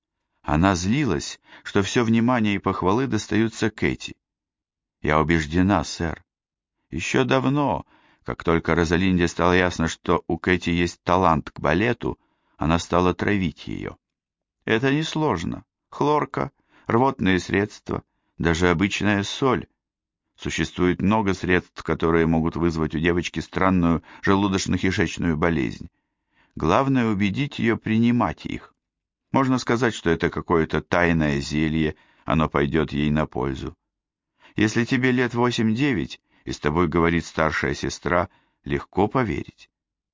Она злилась, что все внимание и похвалы достаются Кэти. Я убеждена, сэр. Еще давно, как только Розалинде стало ясно, что у Кэти есть талант к балету, она стала травить ее. Это несложно. Хлорка, рвотные средства, даже обычная соль. Существует много средств, которые могут вызвать у девочки странную желудочно-кишечную болезнь. Главное убедить ее принимать их. Можно сказать, что это какое-то тайное зелье, оно пойдет ей на пользу. Если тебе лет 8-9, и с тобой говорит старшая сестра, легко поверить.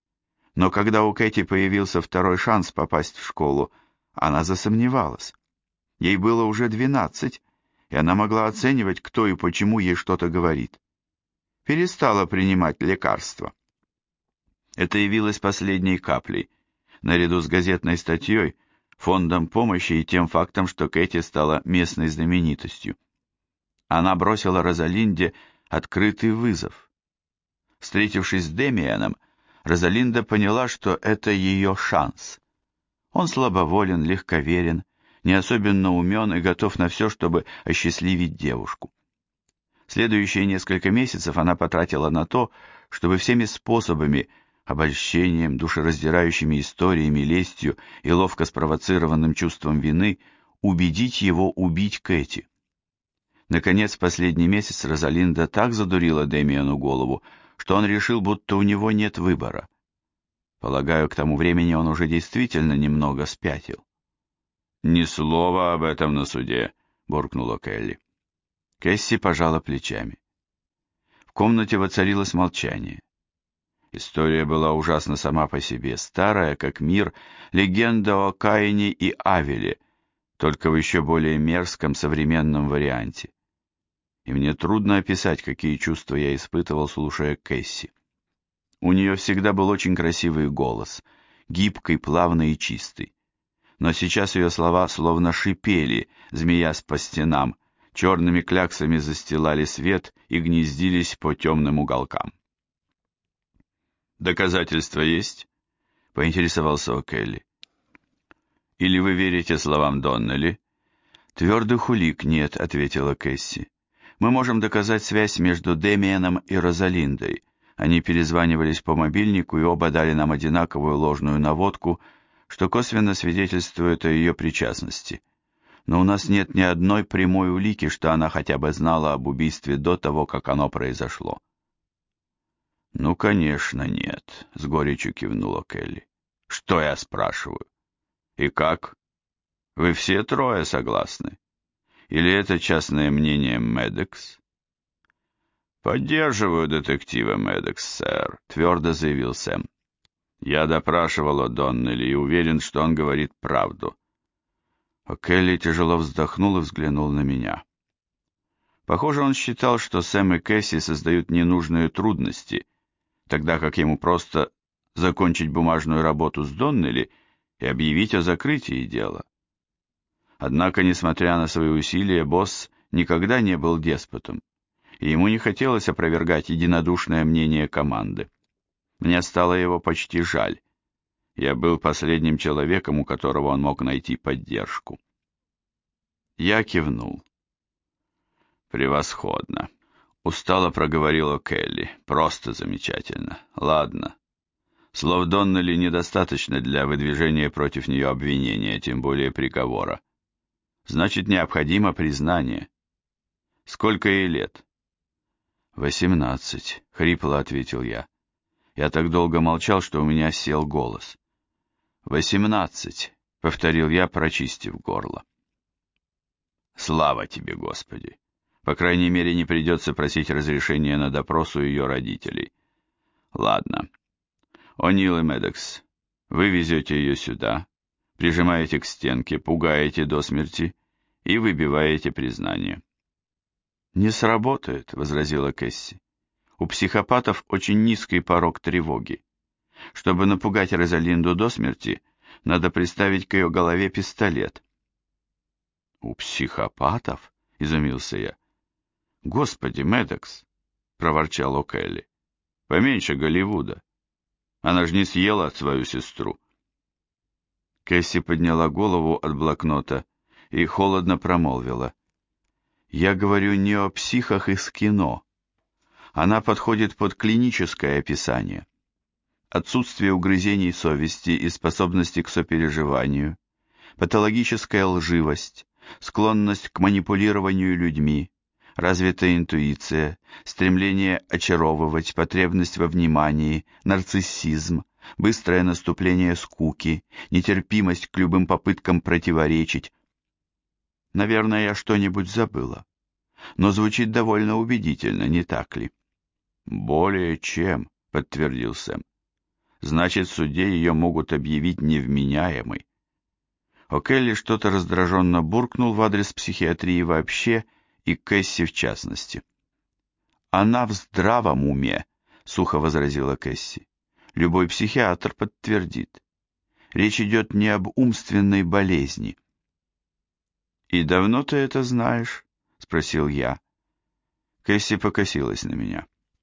Но когда у Кэти появился второй шанс попасть в школу, она засомневалась. Ей было уже 12, и она могла оценивать, кто и почему ей что-то говорит. Перестала принимать лекарства. Это явилось последней каплей, наряду с газетной статьей, фондом помощи и тем фактом, что Кэти стала местной знаменитостью. Она бросила Розалинде открытый вызов. Встретившись с Демианом, Розалинда поняла, что это ее шанс. Он слабоволен, легковерен, не особенно умен и готов на все, чтобы осчастливить девушку. Следующие несколько месяцев она потратила на то, чтобы всеми способами, обольщением, душераздирающими историями, лестью и ловко спровоцированным чувством вины, убедить его убить Кэти. Наконец, в последний месяц Розалинда так задурила Демиану голову, что он решил, будто у него нет выбора. Полагаю, к тому времени он уже действительно немного спятил. «Ни слова об этом на суде», — буркнула Келли. Кэсси пожала плечами. В комнате воцарилось молчание. История была ужасна сама по себе, старая, как мир, легенда о Каине и Авеле, только в еще более мерзком современном варианте. И мне трудно описать, какие чувства я испытывал, слушая Кэсси. У нее всегда был очень красивый голос, гибкий, плавный и чистый. Но сейчас ее слова словно шипели, змеясь по стенам, черными кляксами застилали свет и гнездились по темным уголкам. «Доказательства есть?» — поинтересовался О'Келли. «Или вы верите словам Доннелли?» «Твердых улик нет», — ответила Кэсси. «Мы можем доказать связь между Демианом и Розалиндой. Они перезванивались по мобильнику и оба дали нам одинаковую ложную наводку, что косвенно свидетельствует о ее причастности. Но у нас нет ни одной прямой улики, что она хотя бы знала об убийстве до того, как оно произошло». «Ну, конечно, нет», — с горечью кивнула Келли. «Что я спрашиваю? И как? Вы все трое согласны? Или это частное мнение Медекс?» «Поддерживаю детектива Медекс, сэр», — твердо заявил Сэм. «Я допрашивал О'Доннелли и уверен, что он говорит правду». Келли тяжело вздохнул и взглянул на меня. Похоже, он считал, что Сэм и Кэсси создают ненужные трудности, тогда как ему просто закончить бумажную работу с Доннелли и объявить о закрытии дела. Однако, несмотря на свои усилия, босс никогда не был деспотом, и ему не хотелось опровергать единодушное мнение команды. Мне стало его почти жаль. Я был последним человеком, у которого он мог найти поддержку. Я кивнул. «Превосходно», — устало проговорила Келли. «Просто замечательно. Ладно. Слов Доннелли недостаточно для выдвижения против нее обвинения, тем более приговора. Значит, необходимо признание. Сколько ей лет?» 18, — хрипло ответил я. Я так долго молчал, что у меня сел голос. 18, — повторил я, прочистив горло. «Слава тебе, Господи! По крайней мере, не придется просить разрешения на допрос у ее родителей. Ладно. О'Нил и Медекс, вы везете ее сюда, прижимаете к стенке, пугаете до смерти и выбиваете признание». «Не сработает», — возразила Кэсси. «У психопатов очень низкий порог тревоги. Чтобы напугать Розалинду до смерти, надо приставить к ее голове пистолет». «У психопатов?» — изумился я. «Господи, Медекс!» — проворчал О'Келли. «Поменьше Голливуда. Она ж не съела свою сестру». Кэсси подняла голову от блокнота и холодно промолвила. «Я говорю не о психах из кино. Она подходит под клиническое описание. Отсутствие угрызений совести и способности к сопереживанию, патологическая лживость, склонность к манипулированию людьми, развитая интуиция, стремление очаровывать, потребность во внимании, нарциссизм, быстрое наступление скуки, нетерпимость к любым попыткам противоречить. Наверное, я что-нибудь забыла, но звучит довольно убедительно, не так ли? «Более чем», — подтвердил Сэм. «Значит, в суде ее могут объявить невменяемой». О'Келли что-то раздраженно буркнул в адрес психиатрии вообще и Кэсси в частности. «Она в здравом уме», — сухо возразила Кэсси. «Любой психиатр подтвердит. Речь идет не об умственной болезни». «И давно ты это знаешь?» — спросил я. Кэсси покосилась на меня.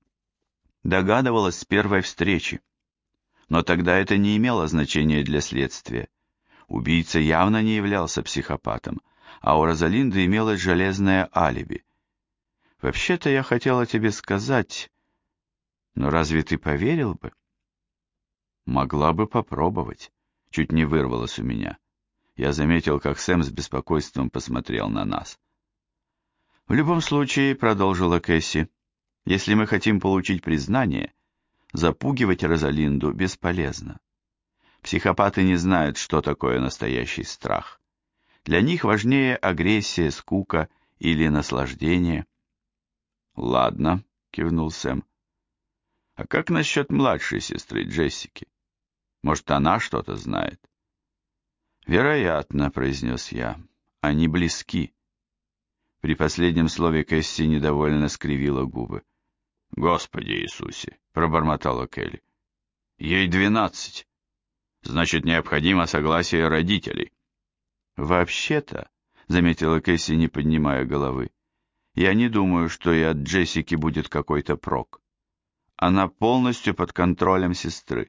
Догадывалась с первой встречи. Но тогда это не имело значения для следствия. Убийца явно не являлся психопатом, а у Розалинды имелось железное алиби. Вообще-то я хотела тебе сказать, но разве ты поверил бы? Могла бы попробовать. Чуть не вырвалось у меня. Я заметил, как Сэм с беспокойством посмотрел на нас. В любом случае, продолжила Кэсси, если мы хотим получить признание, запугивать Розалинду бесполезно. Психопаты не знают, что такое настоящий страх. Для них важнее агрессия, скука или наслаждение. «Ладно», — кивнул Сэм. «А как насчет младшей сестры Джессики? Может, она что-то знает?» «Вероятно», — произнес я. «Они близки». При последнем слове Кэсси недовольно скривила губы. «Господи Иисусе!» — пробормотала Келли. «Ей 12. Значит, необходимо согласие родителей». «Вообще-то», — заметила Кэсси, не поднимая головы, «я не думаю, что и от Джессики будет какой-то прок. Она полностью под контролем сестры.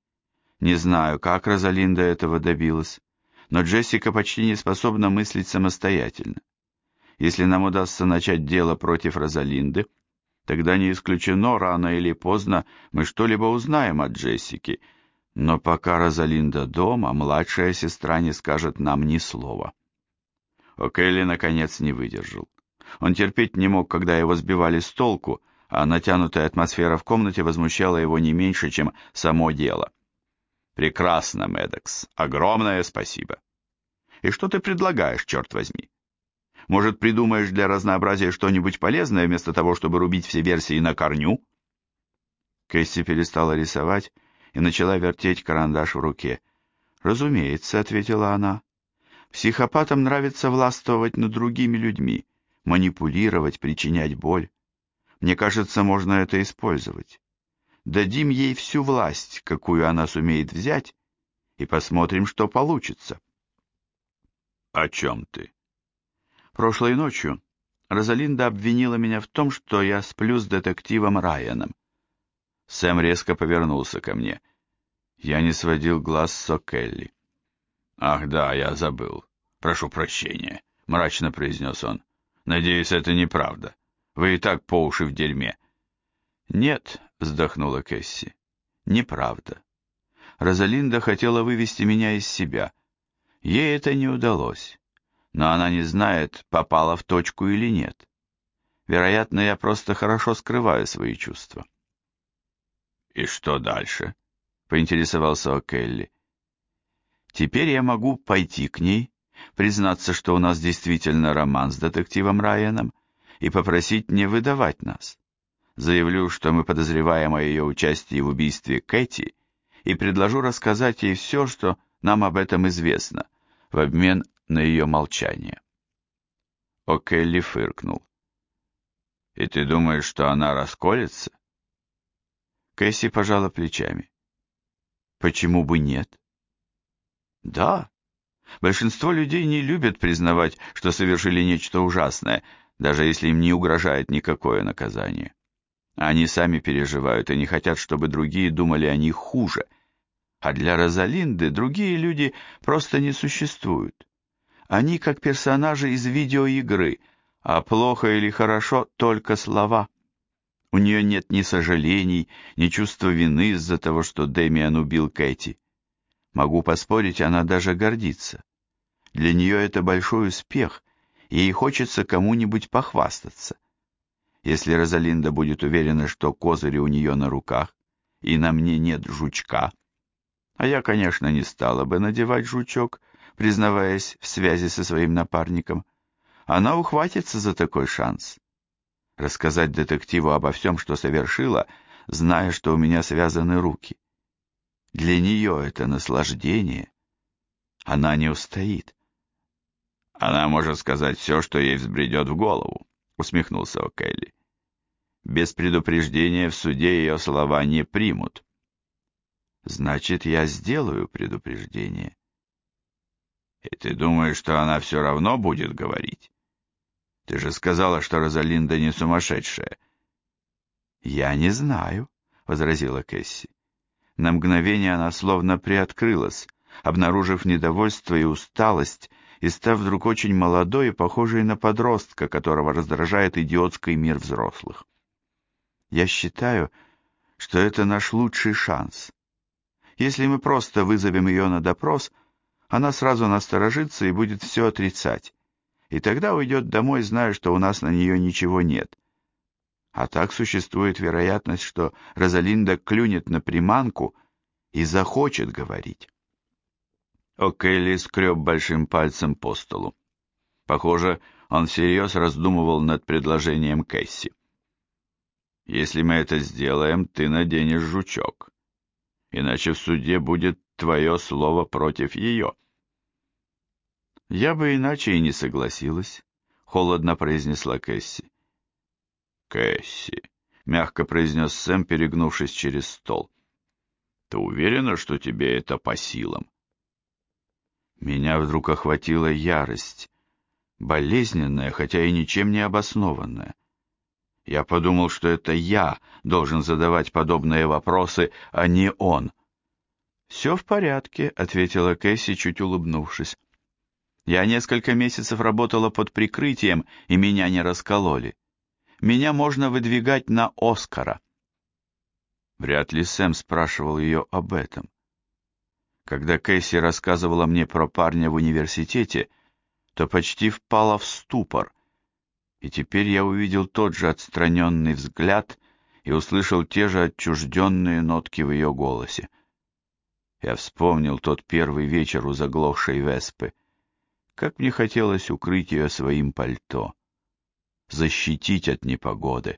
Не знаю, как Розалинда этого добилась, но Джессика почти не способна мыслить самостоятельно. Если нам удастся начать дело против Розалинды, тогда не исключено, рано или поздно мы что-либо узнаем от Джессики, но пока Розалинда дома, младшая сестра не скажет нам ни слова». О'Келли наконец не выдержал. Он терпеть не мог, когда его сбивали с толку, а натянутая атмосфера в комнате возмущала его не меньше, чем само дело. «Прекрасно, Медекс. Огромное спасибо. И что ты предлагаешь, черт возьми? Может, придумаешь для разнообразия что-нибудь полезное, вместо того, чтобы рубить все версии на корню?» Кэсси перестала рисовать и начала вертеть карандаш в руке. «Разумеется», — ответила она. «Психопатам нравится властвовать над другими людьми, манипулировать, причинять боль. Мне кажется, можно это использовать. Дадим ей всю власть, какую она сумеет взять, и посмотрим, что получится». «О чем ты?» «Прошлой ночью Розалинда обвинила меня в том, что я сплю с детективом Райаном». Сэм резко повернулся ко мне. Я не сводил глаз с О'Келли. «Ах да, я забыл. Прошу прощения», — мрачно произнес он. «Надеюсь, это неправда. Вы и так по уши в дерьме». «Нет», — вздохнула Кэсси, — «неправда. Розалинда хотела вывести меня из себя. Ей это не удалось. Но она не знает, попала в точку или нет. Вероятно, я просто хорошо скрываю свои чувства». «И что дальше?» — поинтересовался О'Келли. «Теперь я могу пойти к ней, признаться, что у нас действительно роман с детективом Райаном, и попросить не выдавать нас. Заявлю, что мы подозреваем о ее участии в убийстве Кэти, и предложу рассказать ей все, что нам об этом известно, в обмен на ее молчание». О'Келли фыркнул. «И ты думаешь, что она расколется?» Кэсси пожала плечами. «Почему бы нет?» «Да. Большинство людей не любят признавать, что совершили нечто ужасное, даже если им не угрожает никакое наказание. Они сами переживают и не хотят, чтобы другие думали о них хуже. А для Розалинды другие люди просто не существуют. Они как персонажи из видеоигры, а плохо или хорошо только слова. У нее нет ни сожалений, ни чувства вины из-за того, что Дэмиан убил Кэти. Могу поспорить, она даже гордится. Для нее это большой успех, и ей хочется кому-нибудь похвастаться. Если Розалинда будет уверена, что козыри у нее на руках, и на мне нет жучка, а я, конечно, не стала бы надевать жучок, признаваясь в связи со своим напарником, она ухватится за такой шанс. Рассказать детективу обо всем, что совершила, зная, что у меня связаны руки. Для нее это наслаждение. Она не устоит. Она может сказать все, что ей взбредет в голову, усмехнулся О'Келли. Без предупреждения в суде ее слова не примут. Значит, я сделаю предупреждение. И ты думаешь, что она все равно будет говорить? Ты же сказала, что Розалинда не сумасшедшая. Я не знаю, возразила Кэсси. На мгновение она словно приоткрылась, обнаружив недовольство и усталость, и став вдруг очень молодой и похожей на подростка, которого раздражает идиотский мир взрослых. Я считаю, что это наш лучший шанс. Если мы просто вызовем ее на допрос, она сразу насторожится и будет все отрицать, и тогда уйдет домой, зная, что у нас на нее ничего нет. А так существует вероятность, что Розалинда клюнет на приманку и захочет говорить. О'Келли скреб большим пальцем по столу. Похоже, он всерьез раздумывал над предложением Кэсси. «Если мы это сделаем, ты наденешь жучок. Иначе в суде будет твое слово против ее». «Я бы иначе и не согласилась», — холодно произнесла Кэсси. «Кэсси», — мягко произнес Сэм, перегнувшись через стол. «Ты уверена, что тебе это по силам?» Меня вдруг охватила ярость, болезненная, хотя и ничем не обоснованная. Я подумал, что это я должен задавать подобные вопросы, а не он. «Все в порядке», — ответила Кэсси, чуть улыбнувшись. «Я несколько месяцев работала под прикрытием, и меня не раскололи. Меня можно выдвигать на Оскара». Вряд ли Сэм спрашивал ее об этом. Когда Кэсси рассказывала мне про парня в университете, то почти впала в ступор, и теперь я увидел тот же отстраненный взгляд и услышал те же отчужденные нотки в ее голосе. Я вспомнил тот первый вечер у заглохшей веспы. Как мне хотелось укрыть ее своим пальто, защитить от непогоды.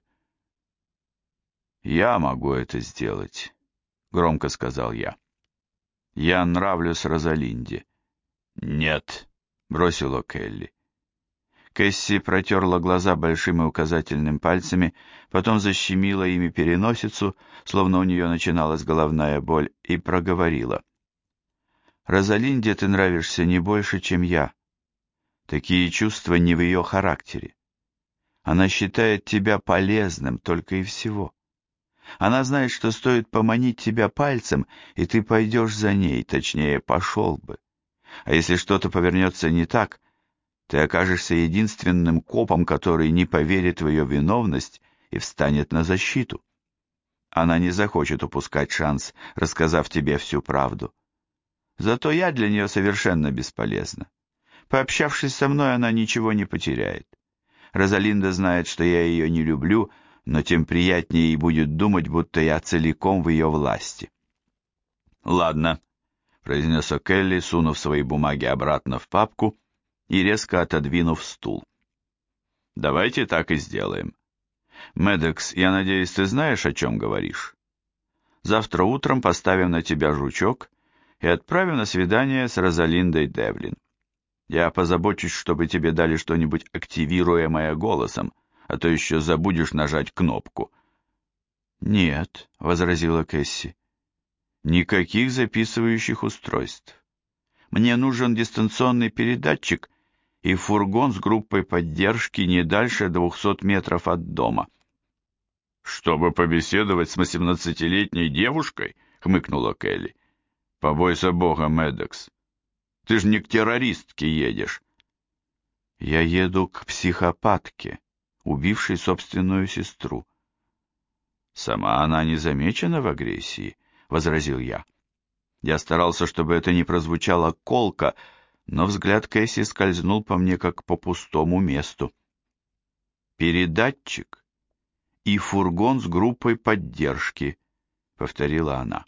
«Я могу это сделать», — громко сказал я. «Я нравлюсь Розалинде». «Нет», — бросила Келли. Кэсси протерла глаза большим и указательным пальцами, потом защемила ими переносицу, словно у нее начиналась головная боль, и проговорила. «Розалинде ты нравишься не больше, чем я. Такие чувства не в ее характере. Она считает тебя полезным только и всего. Она знает, что стоит поманить тебя пальцем, и ты пойдешь за ней, точнее, пошел бы. А если что-то повернется не так, ты окажешься единственным копом, который не поверит в ее виновность и встанет на защиту. Она не захочет упускать шанс, рассказав тебе всю правду. Зато я для нее совершенно бесполезна. Пообщавшись со мной, она ничего не потеряет. Розалинда знает, что я ее не люблю, но тем приятнее ей будет думать, будто я целиком в ее власти. «Ладно», — произнес О'Келли, сунув свои бумаги обратно в папку и резко отодвинув стул. «Давайте так и сделаем. Медекс, я надеюсь, ты знаешь, о чем говоришь? Завтра утром поставим на тебя жучок и отправим на свидание с Розалиндой Девлин. Я позабочусь, чтобы тебе дали что-нибудь активируемое голосом, а то еще забудешь нажать кнопку». «Нет», — возразила Кэсси, — «никаких записывающих устройств. Мне нужен дистанционный передатчик и фургон с группой поддержки не дальше 200 метров от дома». «Чтобы побеседовать с 18-летней девушкой?» — хмыкнула Келли. «Побойся Бога, Медекс. Ты ж не к террористке едешь». Я еду к психопатке, убившей собственную сестру. Сама она не замечена в агрессии, возразил я. Я старался, чтобы это не прозвучало колко, но взгляд Кэсси скользнул по мне как по пустому месту. «Передатчик и фургон с группой поддержки», — повторила она.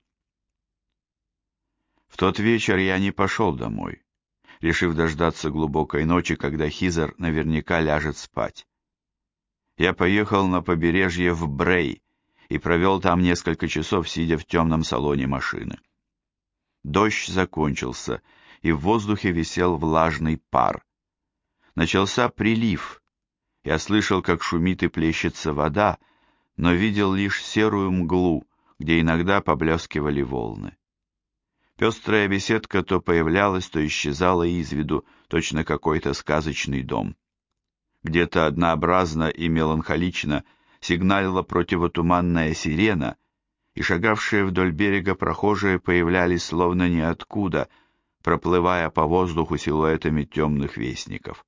В тот вечер я не пошел домой, решив дождаться глубокой ночи, когда Хизер наверняка ляжет спать. Я поехал на побережье в Брей и провел там несколько часов, сидя в темном салоне машины. Дождь закончился, и в воздухе висел влажный пар. Начался прилив. Я слышал, как шумит и плещется вода, но видел лишь серую мглу, где иногда поблескивали волны. Пестрая беседка то появлялась, то исчезала из виду, точно какой-то сказочный дом. Где-то однообразно и меланхолично сигналила противотуманная сирена, и шагавшие вдоль берега прохожие появлялись словно ниоткуда, проплывая по воздуху силуэтами темных вестников.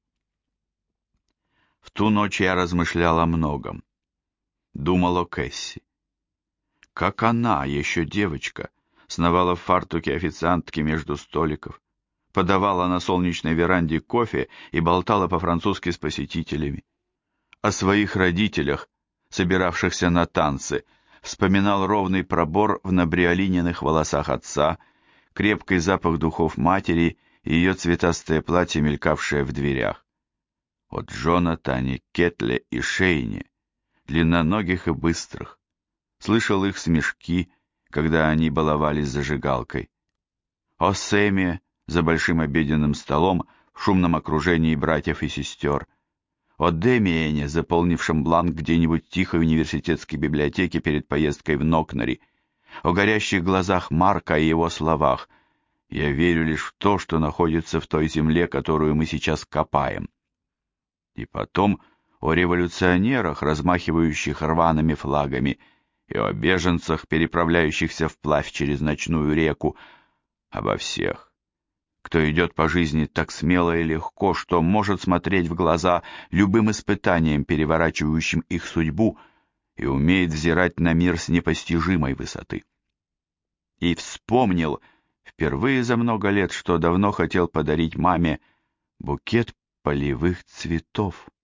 В ту ночь я размышлял о многом. Думал о Кэсси. Как она, еще девочка, сновала в фартуке официантки между столиков, подавала на солнечной веранде кофе и болтала по-французски с посетителями. О своих родителях, собиравшихся на танцы, вспоминал ровный пробор в набриолиненных волосах отца, крепкий запах духов матери и ее цветастое платье, мелькавшее в дверях. О Джонатане, Кетле и Шейне, длинноногих и быстрых. Слышал их смешки, когда они баловались зажигалкой. О Сэме за большим обеденным столом в шумном окружении братьев и сестер. О Демиене, заполнившем бланк где-нибудь в тихой университетской библиотеке перед поездкой в Нокнери. О горящих глазах Марка и его словах: «Я верю лишь в то, что находится в той земле, которую мы сейчас копаем». И потом о революционерах, размахивающих рваными флагами, и о беженцах, переправляющихся вплавь через ночную реку, обо всех, кто идет по жизни так смело и легко, что может смотреть в глаза любым испытаниям, переворачивающим их судьбу, и умеет взирать на мир с непостижимой высоты. И вспомнил впервые за много лет, что давно хотел подарить маме букет полевых цветов.